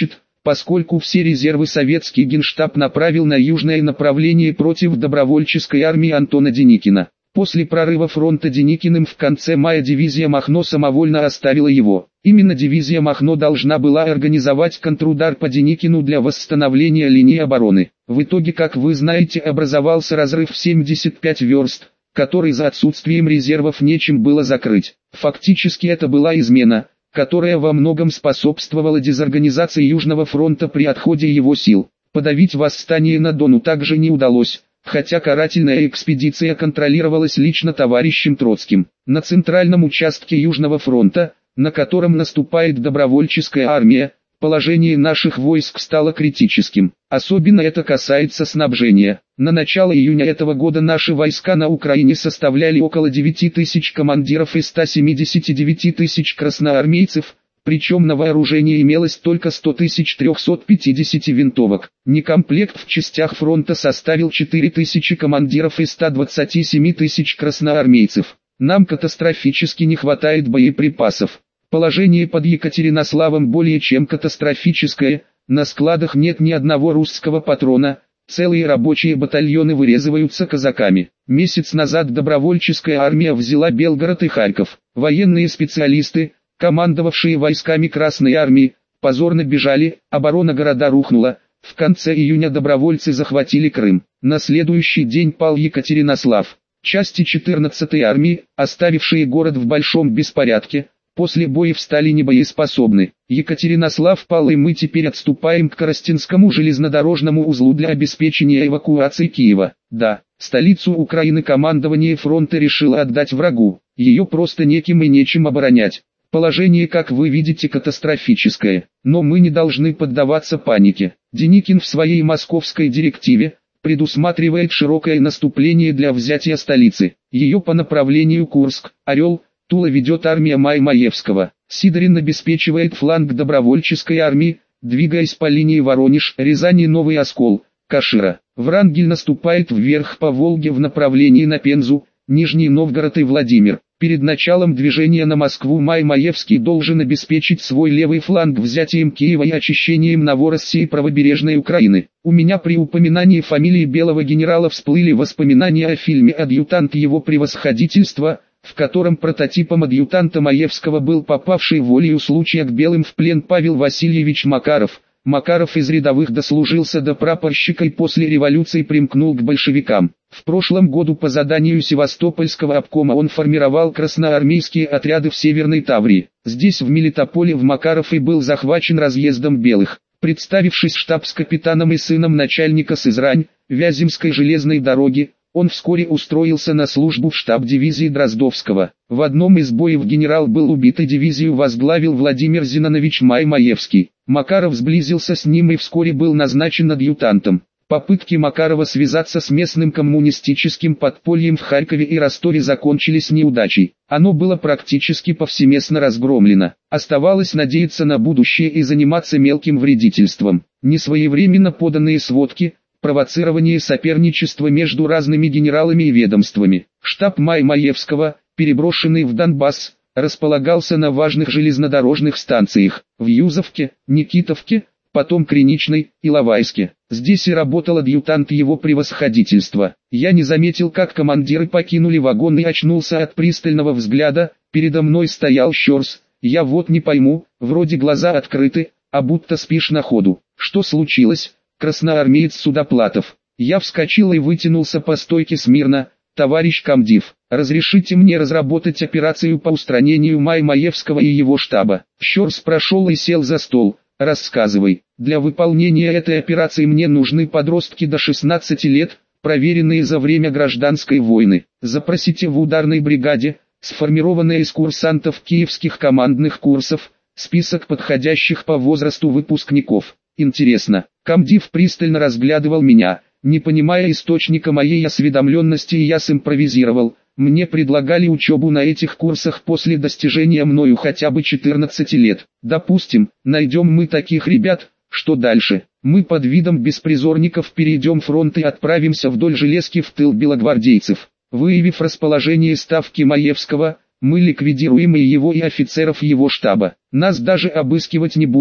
поскольку все резервы советский Генштаб направил на южное направление против добровольческой армии Антона Деникина. После прорыва фронта Деникиным в конце мая дивизия Махно самовольно оставила его. Именно дивизия Махно должна была организовать контрудар по Деникину для восстановления линии обороны. В итоге, как вы знаете, образовался разрыв в семьдесят пять верст, который за отсутствием резервов нечем было закрыть. Фактически это была измена, которая во многом способствовала дезорганизации Южного фронта при отходе его сил. Подавить восстание на Дону также не удалось, хотя карательная экспедиция контролировалась лично товарищем Троцким. На центральном участке Южного фронта, на котором наступает добровольческая армия, положение наших войск стало критическим. Особенно это касается снабжения. На начало июня этого года наши войска на Украине составляли около девяти тысяч командиров и ста семидесяти девяти тысяч красноармейцев, причем на вооружении имелось только сто тысяч триста пятьдесят винтовок. Некомплект в частях фронта составил четыре тысячи командиров и ста двадцати семи тысяч красноармейцев. Нам катастрофически не хватает боеприпасов. Положение под Екатеринославом более чем катастрофическое, на складах нет ни одного русского патрона, целые рабочие батальоны вырезываются казаками. Месяц назад добровольческая армия взяла Белгород и Харьков. Военные специалисты, командовавшие войсками Красной армии, позорно бежали, оборона города рухнула. В конце июня добровольцы захватили Крым. На следующий день пал Екатеринослав. Части четырнадцатой армии, оставившие город в большом беспорядке, после боев стали небоеспособны. Екатеринослав пал, и мы теперь отступаем к Коростенскому железнодорожному узлу для обеспечения эвакуации Киева. Да, столицу Украины командование фронта решило отдать врагу. Ее просто неким и нечем оборонять. Положение, как вы видите, катастрофическое. Но мы не должны поддаваться панике. Деникин в своей московской директиве предусматривает широкое наступление для взятия столицы. Ее по направлению Курск, Орел, Тула ведет армия Маймаевского. Сидорин обеспечивает фланг добровольческой армии, двигаясь по линии Воронеж, Рязани, Новый Оскол, Кашира. Врангель наступает вверх по Волге в направлении на Пензу, Нижний Новгород и Владимир. Перед началом движения на Москву Маймаевский должен обеспечить свой левый фланг взятием Киева и очищением Новороссии и правобережной Украины. У меня при упоминании фамилии белого генерала всплыли воспоминания о фильме «Адъютант его превосходительства», в котором прототипом адъютанта Маевского был попавший волею случая к белым в плен Павел Васильевич Макаров. Макаров из рядовых дослужился до прапорщика и после революции примкнул к большевикам. В прошлом году по заданию Севастопольского обкома он формировал красноармейские отряды в Северной Таврии. Здесь в Мелитополе в Макаров и был захвачен разъездом белых. Представившись штабс-капитаном и сыном начальника Сызрань, Вяземской железной дороги, он вскоре устроился на службу в штаб дивизии Дроздовского. В одном из боев генерал был убит и дивизию возглавил Владимир Зинонович Маймаевский. Макаров сблизился с ним и вскоре был назначен адъютантом. Попытки Макарова связаться с местным коммунистическим подпольем в Харькове и Ростове закончились неудачей. Оно было практически повсеместно разгромлено. Оставалось надеяться на будущее и заниматься мелким вредительством. Несвоевременно поданные сводки, провоцирование соперничества между разными генералами и ведомствами. Штаб Маймаевского, переброшенный в Донбасс, располагался на важных железнодорожных станциях в Юзовке, Никитовке, потом Криничной, Иловайске. Здесь и работал адъютант его превосходительства. Я не заметил, как командиры покинули вагон и очнулся от пристального взгляда. Передо мной стоял Щерс. Я вот не пойму, вроде глаза открыты, а будто спишь на ходу. Что случилось? Красноармеец Судоплатов. Я вскочил и вытянулся по стойке смирно. Товарищ комдив, разрешите мне разработать операцию по устранению Маймаевского и его штаба. Щерс прошел и сел за стол. Рассказывай. Для выполнения этой операции мне нужны подростки до шестнадцати лет, проверенные за время гражданской войны. Запросите в ударной бригаде, сформированная из курсантов киевских командных курсов, список подходящих по возрасту выпускников. Интересно. Комдив пристально разглядывал меня, не понимая источника моей осведомленности, и я симпровизировал. Мне предлагали учебу на этих курсах после достижения мною хотя бы четырнадцати лет. Допустим, найдем мы таких ребят, что дальше? Мы под видом беспризорников перейдем фронт и отправимся вдоль железки в тыл белогвардейцев. Выявив расположение ставки Маевского, мы ликвидируем и его, и офицеров его штаба. Нас даже обыскивать не будут,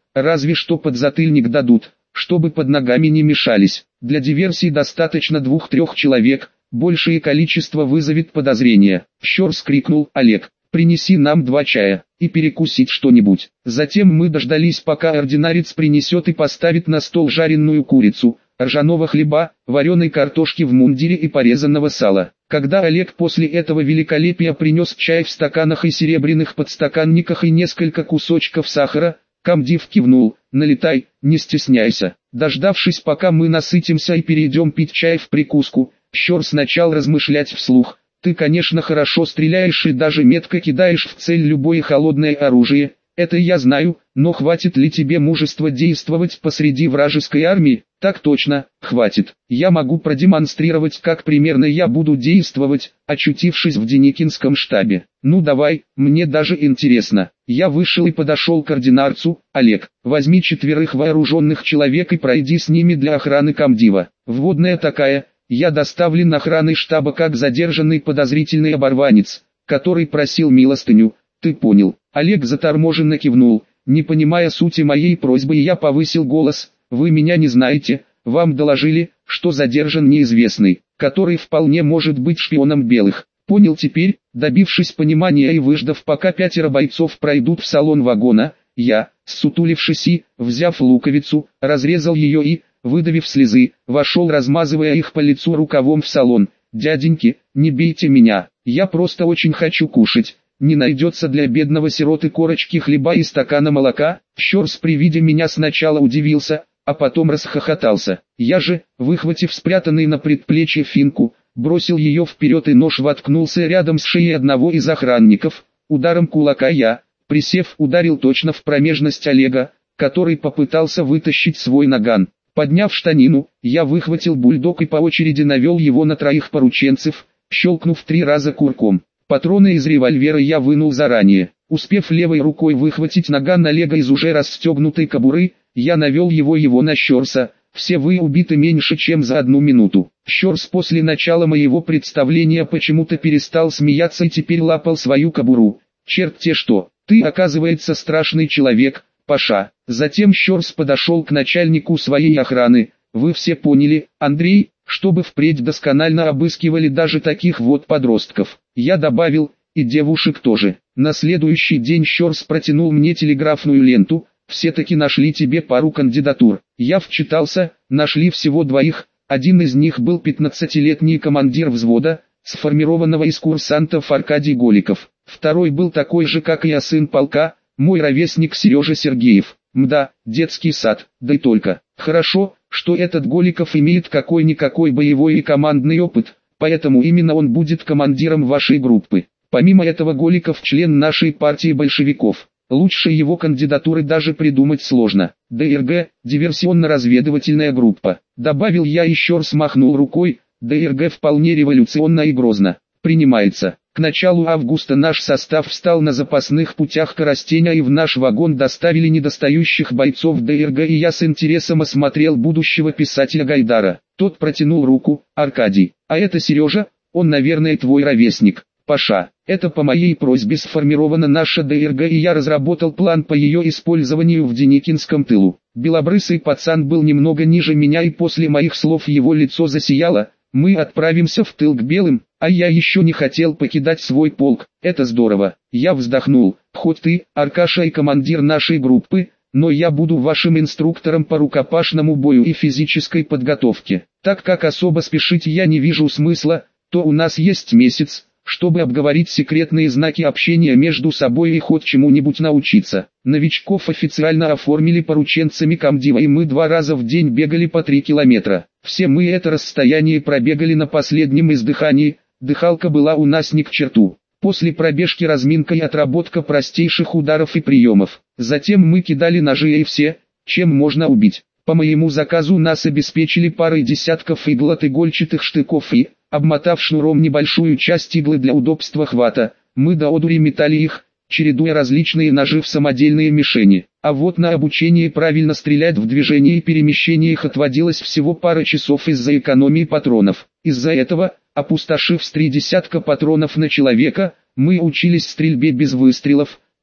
разве что подзатыльник дадут, чтобы под ногами не мешались. Для диверсии достаточно двух-трех человек, большее количество вызовет подозрения. Щерс крикнул: «Олег, принеси нам два чая, и перекусить что-нибудь». Затем мы дождались, пока ординарец принесет и поставит на стол жареную курицу, ржаного хлеба, вареной картошки в мундире и порезанного сала. Когда Олег после этого великолепия принес чай в стаканах и серебряных подстаканниках и несколько кусочков сахара, комдив кивнул: «Налетай, не стесняйся». Дождавшись, пока мы насытимся и перейдем пить чай в прикуску, Щерс начал размышлять вслух: «Ты, конечно, хорошо стреляешь и даже метко кидаешь в цель любое холодное оружие, это я знаю, но хватит ли тебе мужества действовать посреди вражеской армии?» «Так точно, хватит. Я могу продемонстрировать, как примерно я буду действовать, очутившись в Деникинском штабе. Ну давай, мне даже интересно». Я вышел и подошел к ординарцу: «Олег, возьми четверых вооруженных человек и пройди с ними для охраны комдива. Вводная такая: я доставлен охраной штаба как задержанный подозрительный оборванец, который просил милостыню, ты понял?» Олег заторможенно кивнул. Не понимая сути моей просьбы, я повысил голос: «Вы меня не знаете, вам доложили, что задержан неизвестный, который вполне может быть шпионом белых». «Понял теперь». Добившись понимания и выждав, пока пятеро бойцов пройдут в салон вагона, я, ссутулившись и, взяв луковицу, разрезал ее и, выдавив слезы, вошел, размазывая их по лицу рукавом в салон. «Дяденьки, не бейте меня, я просто очень хочу кушать. Не найдется для бедного сироты корочки хлеба и стакана молока?» Щерс при виде меня сначала удивился, а потом расхохотался. Я же, выхватив спрятанный на предплечье финку, бросил ее вперед, и нож воткнулся рядом с шеей одного из охранников. Ударом кулака я, присев, ударил точно в промежность Олега, который попытался вытащить свой наган. Подняв штанину, я выхватил бульдог и по очереди навел его на троих порученцев, щелкнув три раза курком. Патроны из револьвера я вынул заранее. Успев левой рукой выхватить наган Олега из уже расстегнутой кобуры, я навел его его на Щерса. Все вы убиты меньше чем за одну минуту. Щерс после начала моего представления почему-то перестал смеяться и теперь лапал свою кобуру. «Черт те что, ты, оказывается, страшный человек, Паша». Затем Щерс подошел к начальнику своей охраны: «Вы все поняли, Андрей, чтобы впредь досконально обыскивали даже таких вот подростков». Я добавил: «И девушек тоже». На следующий день Щерс протянул мне телеграфную ленту: «Все-таки нашли тебе пару кандидатур». Я вчитался: нашли всего двоих. Один из них был пятнадцатилетний командир взвода, сформированного из курсантов Аркадий Голиков. Второй был такой же, как и я, сын полка, мой ровесник Сережа Сергеев. Мда, детский сад, да и только. Хорошо, что этот Голиков имеет какой-никакой боевой и командный опыт, поэтому именно он будет командиром вашей группы. Помимо этого, Голиков член нашей партии большевиков. Лучше его кандидатуры даже придумать сложно. ДРГ, диверсионно-разведывательная группа. Добавил я, еще раз махнул рукой: ДРГ вполне революционно и грозно. Принимается. К началу августа наш состав встал на запасных путях Коростеня, и в наш вагон доставили недостающих бойцов ДРГ, и я с интересом осмотрел будущего писателя Гайдара. Тот протянул руку: «Аркадий, а это Сережа, он, наверное, твой ровесник». «Паша, это по моей просьбе сформирована наша ДРГ, и я разработал план по ее использованию в Деникинском тылу». Белобрысый пацан был немного ниже меня, и после моих слов его лицо засияло. «Мы отправимся в тыл к белым, а я еще не хотел покидать свой полк, это здорово». Я вздохнул: «Хоть ты, Аркаша, и командир нашей группы, но я буду вашим инструктором по рукопашному бою и физической подготовке. Так как особо спешить я не вижу смысла, то у нас есть месяц, чтобы обговорить секретные знаки общения между собой и хоть чему-нибудь научиться». Новичков официально оформили порученцами комдива, и мы два раза в день бегали по три километра. Все мы это расстояние пробегали на последнем издыхании, дыхалка была у нас не к черту. После пробежки разминка и отработка простейших ударов и приемов. Затем мы кидали ножи и все, чем можно убить. По моему заказу нас обеспечили парой десятков игл от игольчатых штыков и, обмотав шнуром небольшую часть иглы для удобства хвата, мы до одури метали их, чередуя различные ножи в самодельные мишени. А вот на обучение правильно стрелять в движении и перемещениях отводилось всего пара часов из-за экономии патронов. Из-за этого, опустошив с три десятка патронов на человека, мы учились стрельбе без выстрелов,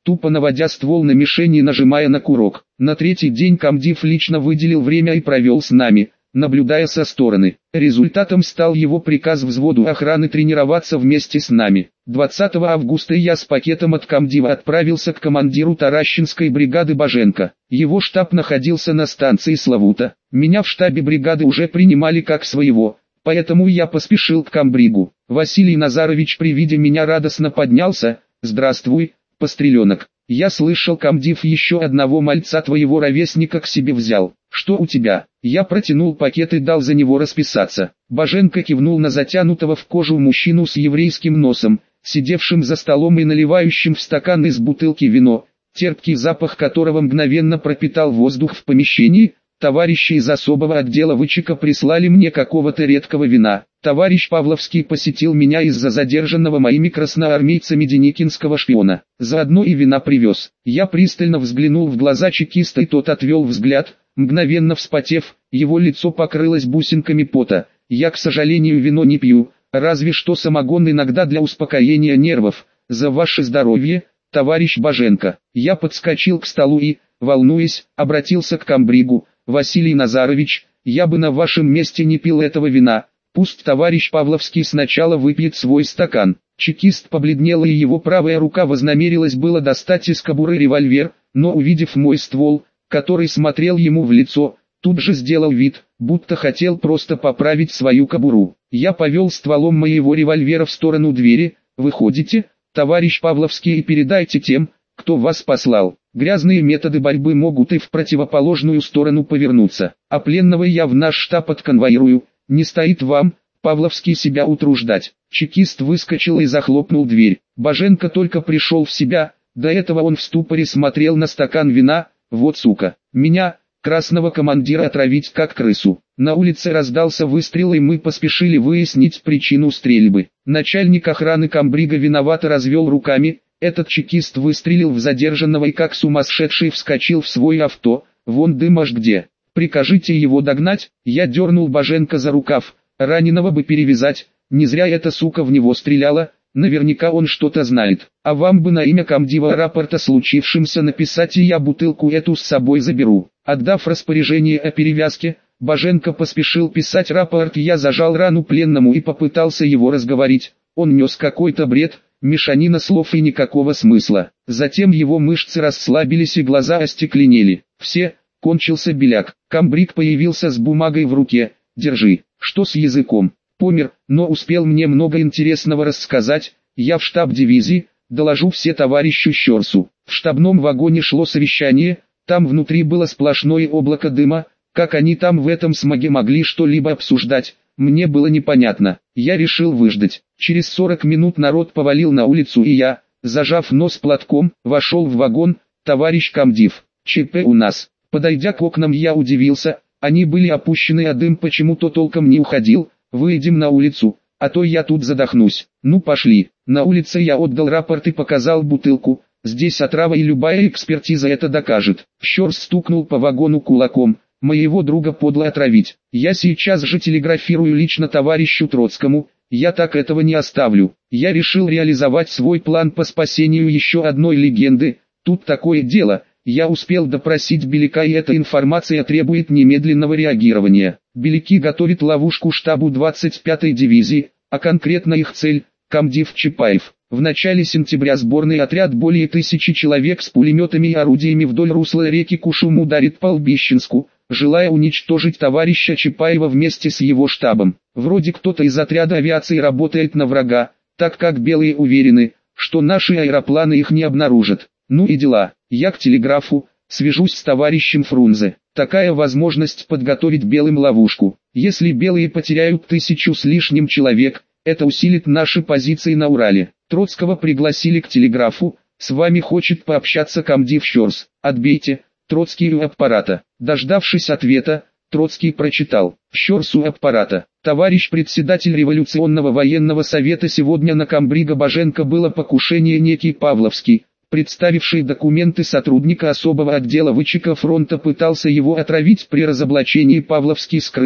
тупо наводя ствол на мишень и нажимая на курок. На третий день комдив лично выделил время и провел с нами, наблюдая со стороны. Результатом стал его приказ взводу охраны тренироваться вместе с нами. двадцатого августа я с пакетом от комдива отправился к командиру Таращинской бригады Боженко. Его штаб находился на станции Славута. Меня в штабе бригады уже принимали как своего, поэтому я поспешил к комбригу. Василий Назарович при виде меня радостно поднялся. «Здравствуй, постреленок. Я слышал, комдив еще одного мальца твоего ровесника к себе взял. Что у тебя?» Я протянул пакет и дал за него расписаться. Боженко кивнул на затянутого в кожу мужчину с еврейским носом, сидевшим за столом и наливающим в стакан из бутылки вино, терпкий запах которого мгновенно пропитал воздух в помещении. «Товарищи из особого отдела ВЧК прислали мне какого-то редкого вина. Товарищ Павловский посетил меня из-за задержанного моими красноармейцами деникинского шпиона. Заодно и вина привез». Я пристально взглянул в глаза чекиста, и тот отвел взгляд, мгновенно вспотев, его лицо покрылось бусинками пота. «Я, к сожалению, вино не пью, разве что самогон иногда для успокоения нервов. За ваше здоровье, товарищ Боженко». Я подскочил к столу и, волнуясь, обратился к комбригу. «Василий Назарович, я бы на вашем месте не пил этого вина. Пусть товарищ Павловский сначала выпьет свой стакан». Чекист побледнел, и его правая рука вознамерилась было достать из кобуры револьвер, но, увидев мой ствол, который смотрел ему в лицо, тут же сделал вид, будто хотел просто поправить свою кобуру. Я повел стволом моего револьвера в сторону двери. «Выходите, товарищ Павловский, и передайте тем, кто вас послал. Грязные методы борьбы могут и в противоположную сторону повернуться, а пленного я в наш штаб отконвоирую, не стоит вам, Павловский, себя утруждать». Чекист выскочил и захлопнул дверь. Боженко только пришел в себя, до этого он в ступоре смотрел на стакан вина. «Вот сука, меня, красного командира, отравить как крысу». На улице раздался выстрел, и мы поспешили выяснить причину стрельбы. Начальник охраны комбрига виновато развел руками. Этот чекист выстрелил в задержанного и как сумасшедший вскочил в свой авто. «Вон дым аж где. Прикажите его догнать». Я дернул Боженко за рукав. «Раненого бы перевязать, не зря эта сука в него стреляла, наверняка он что-то знает. А вам бы на имя комдива рапорт о случившемся написать, и я бутылку эту с собой заберу». Отдав распоряжение о перевязке, Боженко поспешил писать рапорт. Я зажал рану пленному и попытался его разговорить. Он нес какой-то бред, мешанина слов и никакого смысла. Затем его мышцы расслабились и глаза остекленели. «Все, кончился беляк». Комбриг появился с бумагой в руке. «Держи». «Что с языком?» «Помер, но успел мне много интересного рассказать. Я в штаб дивизии, доложу все товарищу Щерсу». В штабном вагоне шло совещание, там внутри было сплошное облако дыма. Как они там в этом смоге могли что-либо обсуждать, мне было непонятно. Я решил выждать. Через сорок минут народ повалил на улицу, и я, зажав нос платком, вошел в вагон. «Товарищ комдив, ЧП у нас». Подойдя к окнам, я удивился, они были опущены, а дым почему-то толком не уходил. «Выйдем на улицу, а то я тут задохнусь». «Ну пошли». На улице я отдал рапорт и показал бутылку. «Здесь отрава, и любая экспертиза это докажет». Щерс стукнул по вагону кулаком. «Моего друга подло отравить. Я сейчас же телеграфирую лично товарищу Троцкому, я так этого не оставлю». Я решил реализовать свой план по спасению еще одной легенды. Тут такое дело, я успел допросить Беляка, и эта информация требует немедленного реагирования. Беляки готовят ловушку штабу двадцать пятой дивизии, а конкретно их цель – комдив Чапаев. В начале сентября сборный отряд более тысячи человек с пулеметами и орудиями вдоль русла реки Кушум ударит по Лбищенску, желая уничтожить товарища Чапаева вместе с его штабом. Вроде кто-то из отряда авиации работает на врага, так как белые уверены, что наши аэропланы их не обнаружат. Ну и дела. Я к телеграфу, свяжусь с товарищем Фрунзе. Такая возможность подготовить белым ловушку. Если белые потеряют тысячу с лишним человек, это усилит наши позиции на Урале. Троцкого пригласили к телеграфу. «С вами хочет пообщаться комдив Щерс. Отбейте». Троцкий у аппарата. Дождавшись ответа, Троцкий прочитал: «Щерс у аппарата. Товарищ председатель революционного военного совета, сегодня на комбрига Боженко было покушение, некий Павловский, представивший документы сотрудника особого отдела ВЧК фронта, пытался его отравить. При разоблачении Павловский скрылся,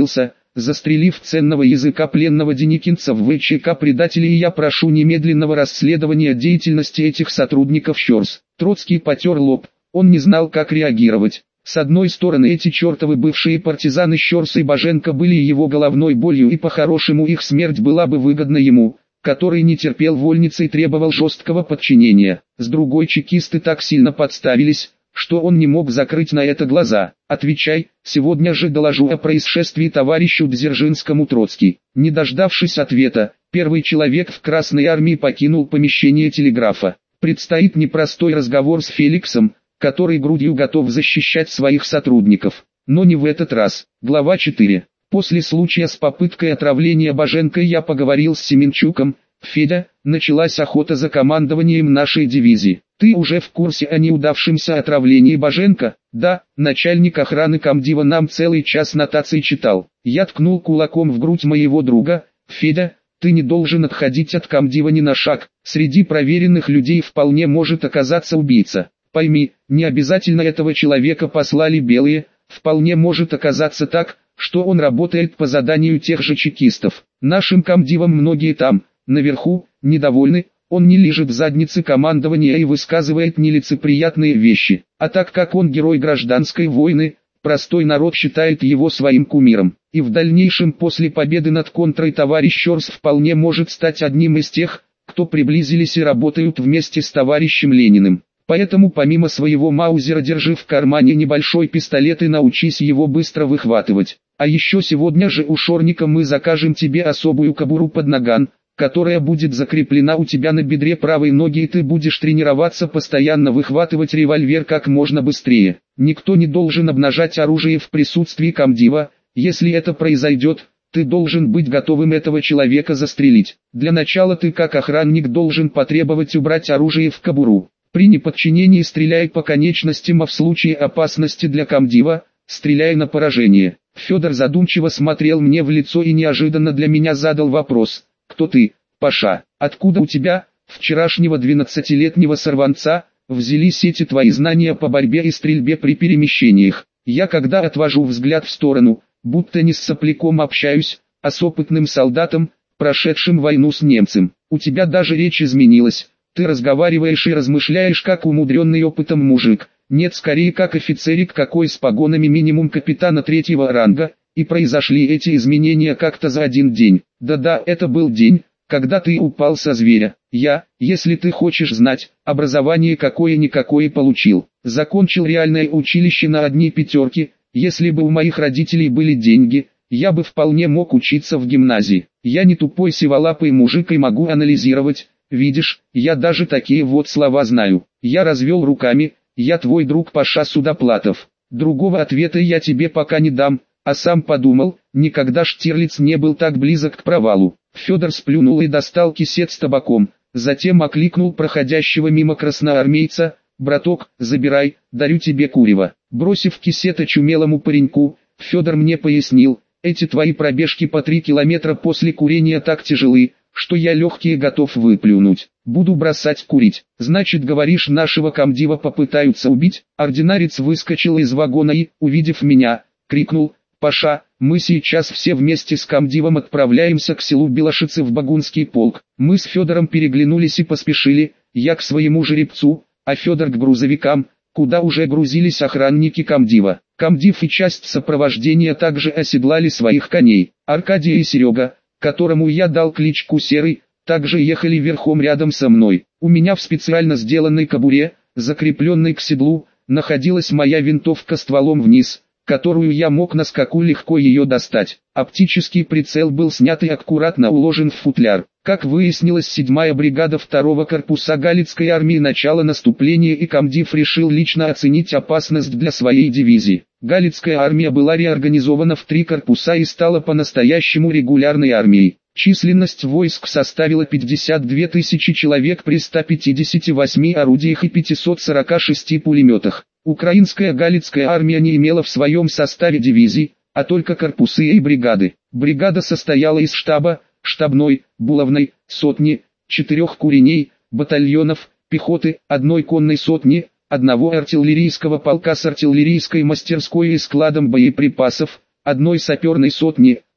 застрелив ценного языка пленного деникинца в ВЧК предателей, и я прошу немедленного расследования деятельности этих сотрудников ЩОРС. Троцкий потер лоб, он не знал, как реагировать. С одной стороны, эти чертовы бывшие партизаны ЩОРС и Боженко были его головной болью, и по-хорошему их смерть была бы выгодна ему, который не терпел вольницы и требовал жесткого подчинения. С другой, чекисты так сильно подставились, что он не мог закрыть на это глаза. «Отвечай, сегодня же доложу о происшествии товарищу Дзержинскому». Троцкий, не дождавшись ответа, первый человек в Красной армии покинул помещение телеграфа. Предстоит непростой разговор с Феликсом, который грудью готов защищать своих сотрудников. Но не в этот раз. Глава четыре. После случая с попыткой отравления Боженко я поговорил с Семенчуком. «Федя, началась охота за командованием нашей дивизии. Ты уже в курсе о неудавшемся отравлении Боженко?» «Да, начальник охраны комдива нам целый час нотаций читал». Я ткнул кулаком в грудь моего друга. «Федя, ты не должен отходить от комдива ни на шаг. Среди проверенных людей вполне может оказаться убийца. Пойми, не обязательно этого человека послали белые, вполне может оказаться так, что он работает по заданию тех же чекистов. Нашим комдивом многие там, наверху, недовольны, он не лижет в заднице командования и высказывает нелицеприятные вещи. А так как он герой гражданской войны, простой народ считает его своим кумиром. И в дальнейшем после победы над контрой товарищ Щорс вполне может стать одним из тех, кто приблизились и работают вместе с товарищем Лениным. Поэтому помимо своего маузера держи в кармане небольшой пистолет и научись его быстро выхватывать. А еще сегодня же у Шорника мы закажем тебе особую кобуру под наган, которая будет закреплена у тебя на бедре правой ноги, и ты будешь тренироваться постоянно выхватывать револьвер как можно быстрее. Никто не должен обнажать оружие в присутствии комдива. Если это произойдет, ты должен быть готовым этого человека застрелить. Для начала ты как охранник должен потребовать убрать оружие в кобуру. При неподчинении стреляй по конечностям, а в случае опасности для комдива, стреляй на поражение. Федор задумчиво смотрел мне в лицо и неожиданно для меня задал вопрос: «Кто ты, Паша? Откуда у тебя, вчерашнего двенадцатилетнего сорванца, взялись эти твои знания по борьбе и стрельбе при перемещениях?» Я когда отвожу взгляд в сторону, будто не с сопляком общаюсь, а с опытным солдатом, прошедшим войну с немцем. У тебя даже речь изменилась. Ты разговариваешь и размышляешь как умудренный опытом мужик, нет, скорее как офицерик какой с погонами минимум капитана третьего ранга, и произошли эти изменения как-то за один день. Да-да, это был день, когда ты упал со зверя. Я, если ты хочешь знать, образование какое-никакое получил. Закончил реальное училище на одни пятерки. Если бы у моих родителей были деньги, я бы вполне мог учиться в гимназии. Я не тупой сиволапый мужик и могу анализировать. Видишь, я даже такие вот слова знаю. Я развел руками. Я твой друг Паша Судоплатов. Другого ответа я тебе пока не дам, а сам подумал, никогда Штирлиц не был так близок к провалу. Федор сплюнул и достал кисет с табаком, затем окликнул проходящего мимо красноармейца: «Браток, забирай, дарю тебе курево». Бросив кисет очумелому пареньку, Федор мне пояснил: «Эти твои пробежки по три километра после курения так тяжелы, что я легкие готов выплюнуть. Буду бросать курить». «Значит, говоришь, нашего комдива попытаются убить?» Ординарец выскочил из вагона и, увидев меня, крикнул: «Паша, мы сейчас все вместе с комдивом отправляемся к селу Белошицы в Багунский полк». Мы с Федором переглянулись и поспешили, я к своему жеребцу, а Федор к грузовикам, куда уже грузились охранники комдива. Комдив и часть сопровождения также оседлали своих коней. Аркадий и Серега, которому я дал кличку Серый, также ехали верхом рядом со мной. У меня в специально сделанной кобуре, закрепленной к седлу, находилась моя винтовка стволом вниз, которую я мог на скаку легко ее достать. Оптический прицел был снят и аккуратно уложен в футляр. Как выяснилось, седьмая бригада второго корпуса Галицкой армии начала наступления, и комдив решил лично оценить опасность для своей дивизии. Галицкая армия была реорганизована в три корпуса и стала по-настоящему регулярной армией. Численность войск составила пятьдесят две тысячи человек при ста пятидесяти восьми орудиях и пятистах сорока шести пулеметах. Украинская Галицкая армия не имела в своем составе дивизий, а только корпусы и бригады. Бригада состояла из штаба, штабной, булавной, сотни, четырех куреней, батальонов, пехоты, одной конной сотни, одного артиллерийского полка с артиллерийской мастерской и складом боеприпасов, одной саперной сотни,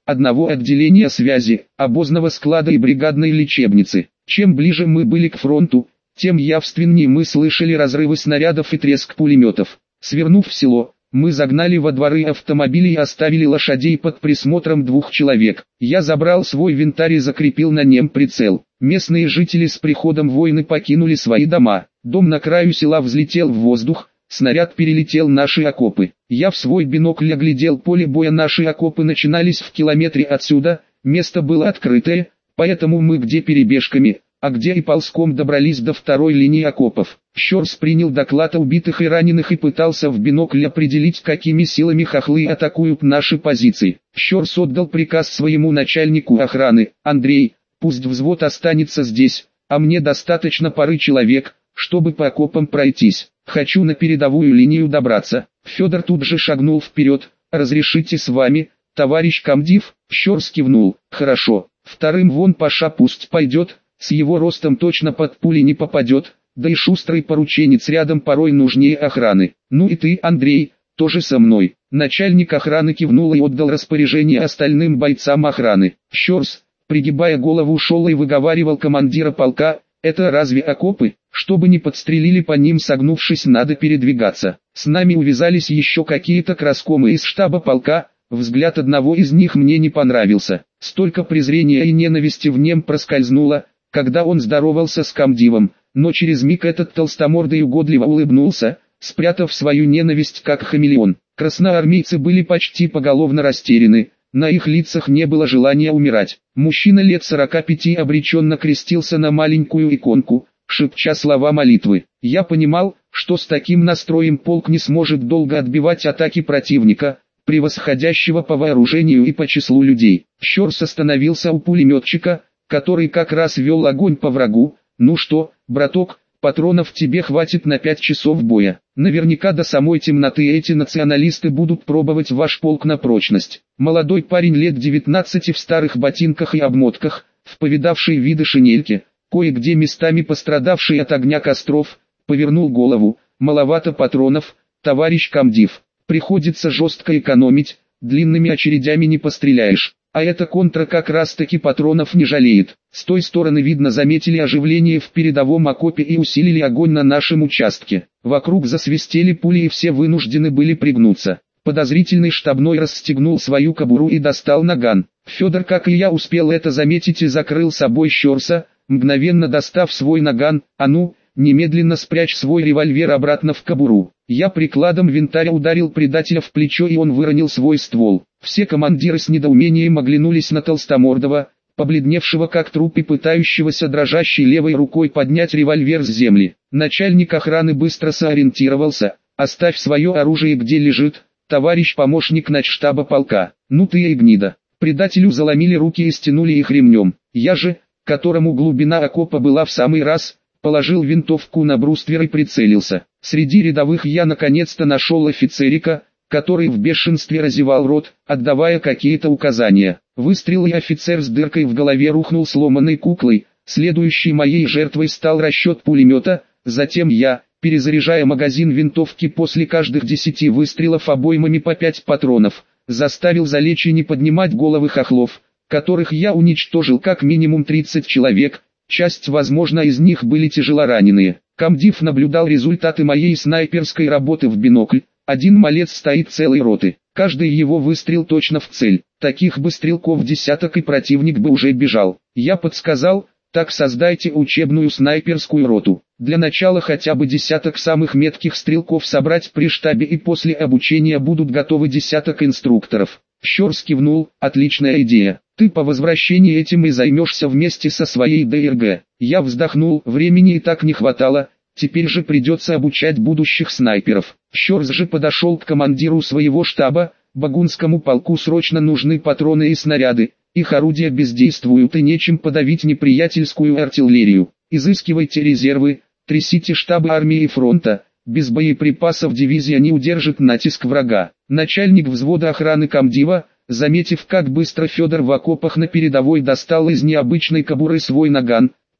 одного отделения связи, обозного склада и бригадной лечебницы. Чем ближе мы были к фронту, тем явственнее мы слышали разрывы снарядов и треск пулеметов. Свернув в село, мы загнали во дворы автомобили и оставили лошадей под присмотром двух человек. Я забрал свой винтарь и закрепил на нем прицел. Местные жители с приходом войны покинули свои дома. Дом на краю села взлетел в воздух, снаряд перелетел наши окопы. Я в свой бинокль оглядел поле боя, наши окопы начинались в километре отсюда, место было открытое, поэтому мы где перебежками, а где и ползком добрались до второй линии окопов. Щорс принял доклад о убитых и раненых и пытался в бинокль определить, какими силами хохлы атакуют наши позиции. Щорс отдал приказ своему начальнику охраны: «Андрей, пусть взвод останется здесь, а мне достаточно пары человек, чтобы по окопам пройтись. Хочу на передовую линию добраться». Федор тут же шагнул вперед: «Разрешите с вами, товарищ комдив?» Щорс кивнул: «Хорошо, вторым вон Паша пусть пойдет, с его ростом точно под пули не попадет, да и шустрый порученец рядом порой нужнее охраны. Ну и ты, Андрей, тоже со мной». Начальник охраны кивнул и отдал распоряжение остальным бойцам охраны. Щорс, пригибая голову, шел и выговаривал командира полка: «Это разве окопы? Чтобы не подстрелили по ним, согнувшись, надо передвигаться». С нами увязались еще какие-то краскомы из штаба полка. Взгляд одного из них мне не понравился. Столько презрения и ненависти в нем проскользнуло, когда он здоровался с комдивом, но через миг этот толстомордый угодливо улыбнулся, спрятав свою ненависть как хамелеон. Красноармейцы были почти поголовно растеряны, на их лицах не было желания умирать. Мужчина лет сорока пяти обреченно крестился на маленькую иконку, шепча слова молитвы. Я понимал, что с таким настроем полк не сможет долго отбивать атаки противника, превосходящего по вооружению и по числу людей. Щорс остановился у пулеметчика, который как раз вел огонь по врагу. «Ну что, браток, патронов тебе хватит на пять часов боя. Наверняка до самой темноты эти националисты будут пробовать ваш полк на прочность». Молодой парень лет девятнадцати в старых ботинках и обмотках, в повидавшей виды шинельке, кое-где местами пострадавший от огня костров, повернул голову: «Маловато патронов, товарищ комдив. Приходится жестко экономить, длинными очередями не постреляешь. А эта контра как раз таки патронов не жалеет». С той стороны, видно, заметили оживление в передовом окопе и усилили огонь на нашем участке. Вокруг засвистели пули и все вынуждены были пригнуться. Подозрительный штабной расстегнул свою кобуру и достал наган. Федор, как и я, успел это заметить и закрыл собой Щорса, мгновенно достав свой наган. «А ну, немедленно спрячь свой револьвер обратно в кобуру». Я прикладом винтаря ударил предателя в плечо, и он выронил свой ствол. Все командиры с недоумением оглянулись на толстомордого, побледневшего как труп и пытающегося дрожащей левой рукой поднять револьвер с земли. Начальник охраны быстро сориентировался: «Оставь свое оружие где лежит, товарищ помощник начштаба полка». «Ну ты и гнида». Предателю заломили руки и стянули их ремнем. Я же, которому глубина окопа была в самый раз, положил винтовку на бруствер и прицелился. Среди рядовых я наконец-то нашел офицерика, который в бешенстве разевал рот, отдавая какие-то указания. Выстрел, и офицер с дыркой в голове рухнул сломанной куклой. Следующей моей жертвой стал расчет пулемета, затем я, перезаряжая магазин винтовки после каждых десяти выстрелов обоймами по пять патронов, заставил залечь и не поднимать головы хохлов, которых я уничтожил как минимум тридцать человек. Часть, возможно, из них были тяжелораненые. Комдив наблюдал результаты моей снайперской работы в бинокль. Один малец стоит целой роты. Каждый его выстрел точно в цель. Таких бы стрелков десяток, и противник бы уже бежал. Я подсказал: так создайте учебную снайперскую роту. Для начала хотя бы десяток самых метких стрелков собрать при штабе, и после обучения будут готовы десяток инструкторов. Щорс кивнул: «Отличная идея. Ты по возвращении этим и займешься вместе со своей ДРГ». Я вздохнул: времени и так не хватало, теперь же придется обучать будущих снайперов. Щорс же подошел к командиру своего штаба: «Багунскому полку срочно нужны патроны и снаряды, их орудия бездействуют и нечем подавить неприятельскую артиллерию. Изыскивайте резервы, трясите штабы армии и фронта, без боеприпасов дивизия не удержит натиск врага». Начальник взвода охраны комдива, заметив, как быстро Федор в окопах на передовой достал из необычной кобуры свой наган,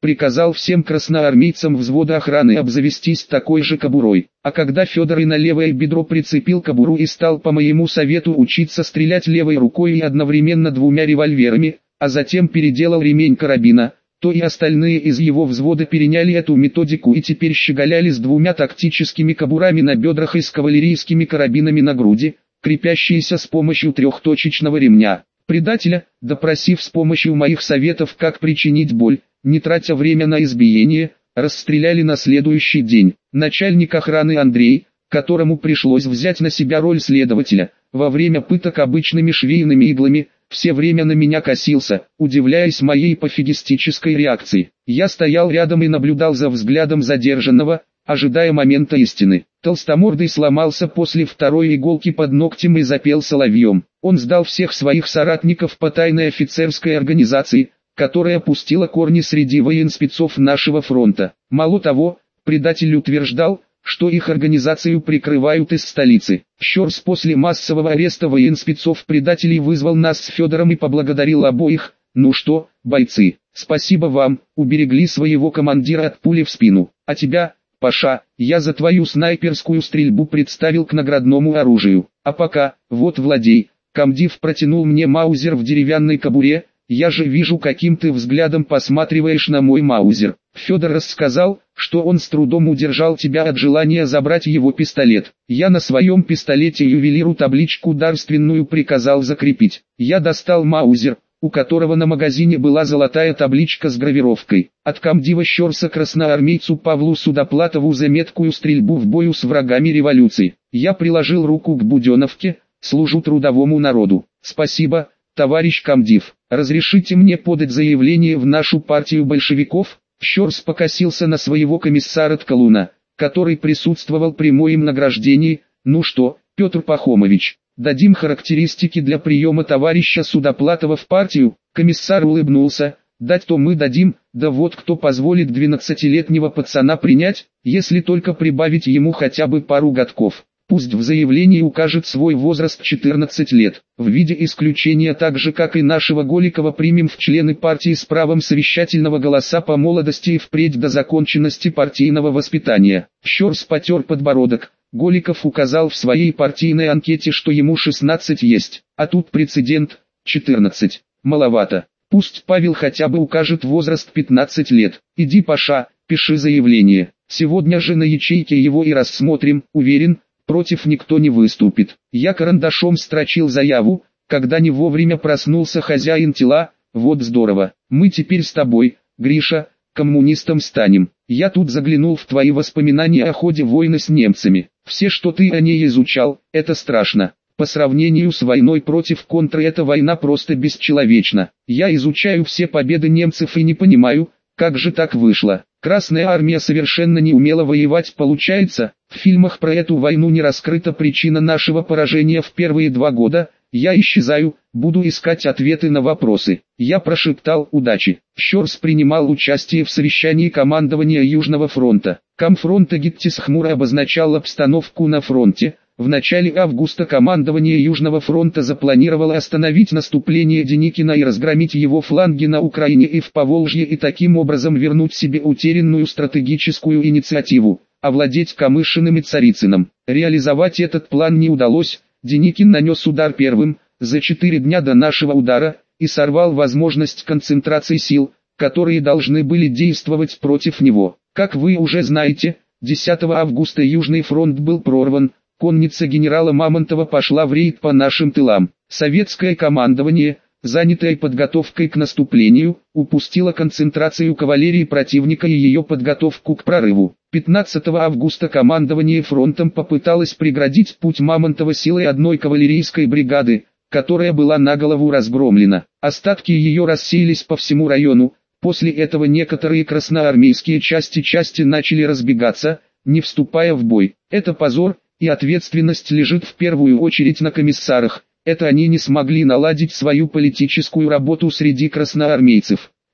приказал всем красноармейцам взвода охраны обзавестись такой же кобурой. А когда Федор и на левое бедро прицепил кобуру и стал по моему совету учиться стрелять левой рукой и одновременно двумя револьверами, а затем переделал ремень карабина, то и остальные из его взвода переняли эту методику и теперь щеголяли с двумя тактическими кобурами на бедрах и с кавалерийскими карабинами на груди, крепящиеся с помощью трехточечного ремня. Предателя, допросив с помощью моих советов, как причинить боль, не тратя время на избиение, расстреляли на следующий день. Начальник охраны Андрей, которому пришлось взять на себя роль следователя, во время пыток обычными швейными иглами, все время на меня косился, удивляясь моей пофигистической реакции. Я стоял рядом и наблюдал за взглядом задержанного, ожидая момента истины. Толстомордый сломался после второй иголки под ногтем и запел соловьем. Он сдал всех своих соратников по тайной офицерской организации, которая пустила корни среди военспецов нашего фронта. Мало того, предатель утверждал, что их организацию прикрывают из столицы. Щорс после массового ареста военспецов-предателей вызвал нас с Федором и поблагодарил обоих. Ну что, бойцы, спасибо вам, уберегли своего командира от пули в спину. А тебя, Паша, я за твою снайперскую стрельбу представил к наградному оружию. А пока, вот владей. Комдив протянул мне маузер в деревянной кобуре. Я же вижу, каким ты взглядом посматриваешь на мой маузер. Федор рассказал, что он с трудом удержал тебя от желания забрать его пистолет. Я на своем пистолете ювелиру табличку дарственную приказал закрепить. Я достал маузер, у которого на магазине была золотая табличка с гравировкой. От комдива Щорса красноармейцу Павлу Судоплатову за меткую стрельбу в бою с врагами революции. Я приложил руку к Буденовке, служу трудовому народу. Спасибо, товарищ комдив. Разрешите мне подать заявление в нашу партию большевиков? Щорс покосился на своего комиссара Ткалуна, который присутствовал при моем награждении. Ну что, Петр Пахомович, дадим характеристики для приема товарища Судоплатова в партию? Комиссар улыбнулся. Дать-то мы дадим, да вот кто позволит двенадцатилетнего пацана принять, если только прибавить ему хотя бы пару годков. Пусть в заявлении укажет свой возраст четырнадцать лет. В виде исключения, так же как и нашего Голикова, примем в члены партии с правом совещательного голоса по молодости и впредь до законченности партийного воспитания. Щорс потер подбородок. Голиков указал в своей партийной анкете, что ему шестнадцать есть, а тут прецедент, четырнадцать. Маловато. Пусть Павел хотя бы укажет возраст пятнадцать лет. Иди, Паша, пиши заявление. Сегодня же на ячейке его и рассмотрим, уверен, против никто не выступит. Я карандашом строчил заяву, когда не вовремя проснулся хозяин тела. Вот здорово. Мы теперь с тобой, Гриша, коммунистом станем. Я тут заглянул в твои воспоминания о ходе войны с немцами. Все, что ты о ней изучал, это страшно. По сравнению с войной против контры, эта война просто бесчеловечна. Я изучаю все победы немцев и не понимаю, как же так вышло. Красная армия совершенно не умела воевать, получается. В фильмах про эту войну не раскрыта причина нашего поражения в первые два года. Я исчезаю, буду искать ответы на вопросы. Я прошептал удачи. Щорс принимал участие в совещании командования Южного фронта. Комфронта Гиттис хмуро обозначал обстановку на фронте. В начале августа командование Южного фронта запланировало остановить наступление Деникина и разгромить его фланги на Украине и в Поволжье и таким образом вернуть себе утерянную стратегическую инициативу, овладеть Камышиным и Царицыным. Реализовать этот план не удалось, Деникин нанес удар первым, за четыре дня до нашего удара, и сорвал возможность концентрации сил, которые должны были действовать против него. Как вы уже знаете, десятого августа Южный фронт был прорван. Конница генерала Мамонтова пошла в рейд по нашим тылам. Советское командование, занятое подготовкой к наступлению, упустило концентрацию кавалерии противника и ее подготовку к прорыву. пятнадцатого августа командование фронтом попыталось преградить путь Мамонтова силой одной кавалерийской бригады, которая была на голову разгромлена. Остатки ее рассеялись по всему району. После этого некоторые красноармейские части части начали разбегаться, не вступая в бой. Это позор. И ответственность лежит в первую очередь на комиссарах. Это они не смогли наладить свою политическую работу среди красноармейцев.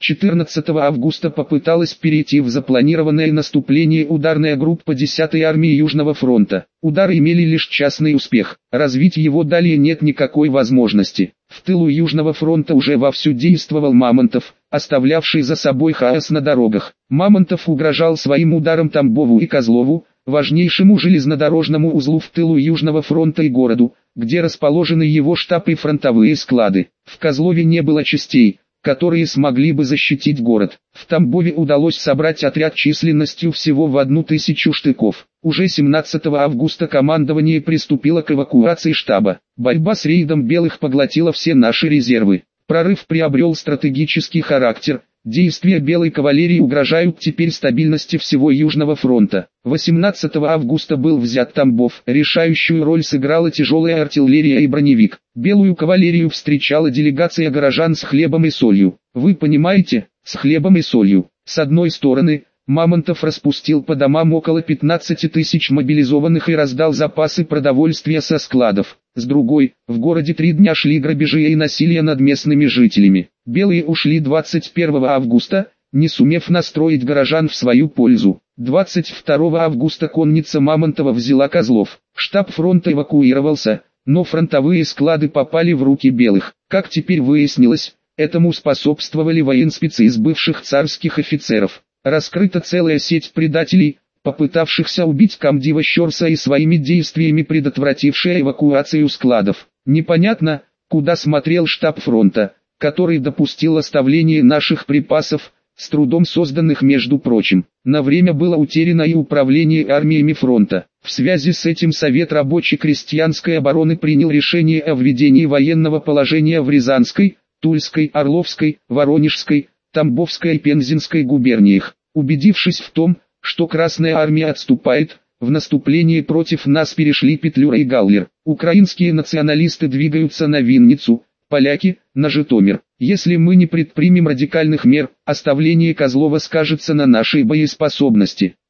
четырнадцатого августа попыталась перейти в запланированное наступление ударная группа десятой армии Южного фронта. Удары имели лишь частный успех, развить его далее нет никакой возможности. В тылу Южного фронта уже вовсю действовал Мамонтов, оставлявший за собой хаос на дорогах. Мамонтов угрожал своим ударом Тамбову и Козлову, важнейшему железнодорожному узлу в тылу Южного фронта и городу, где расположены его штаб и фронтовые склады. В Козлове не было частей, которые смогли бы защитить город. В Тамбове удалось собрать отряд численностью всего в одну тысячу штыков. Уже семнадцатого августа командование приступило к эвакуации штаба. Борьба с рейдом белых поглотила все наши резервы. Прорыв приобрел стратегический характер. Действия белой кавалерии угрожают теперь стабильности всего Южного фронта. восемнадцатого августа был взят Тамбов. Решающую роль сыграла тяжелая артиллерия и броневик. Белую кавалерию встречала делегация горожан с хлебом и солью. Вы понимаете, с хлебом и солью. С одной стороны, Мамонтов распустил по домам около пятнадцати тысяч мобилизованных и раздал запасы продовольствия со складов. С другой, в городе три дня шли грабежи и насилие над местными жителями. Белые ушли двадцать первого августа, не сумев настроить горожан в свою пользу. двадцать второго августа конница Мамонтова взяла Козлов. Штаб фронта эвакуировался, но фронтовые склады попали в руки белых. Как теперь выяснилось, этому способствовали военспецы из бывших царских офицеров. Раскрыта целая сеть предателей, попытавшихся убить комдива Щорса и своими действиями предотвратившая эвакуацию складов. Непонятно, куда смотрел штаб фронта, который допустил оставление наших припасов, с трудом созданных между прочим. На время было утеряно и управление армиями фронта. В связи с этим Совет рабоче-крестьянской обороны принял решение о введении военного положения в Рязанской, Тульской, Орловской, Воронежской, Тамбовской и Пензенской губерниях. Убедившись в том, что Красная армия отступает, в наступлении против нас перешли Петлюра и Галлер. Украинские националисты двигаются на Винницу, поляки – на Житомир. Если мы не предпримем радикальных мер, оставление Козлова скажется на нашей боеспособности.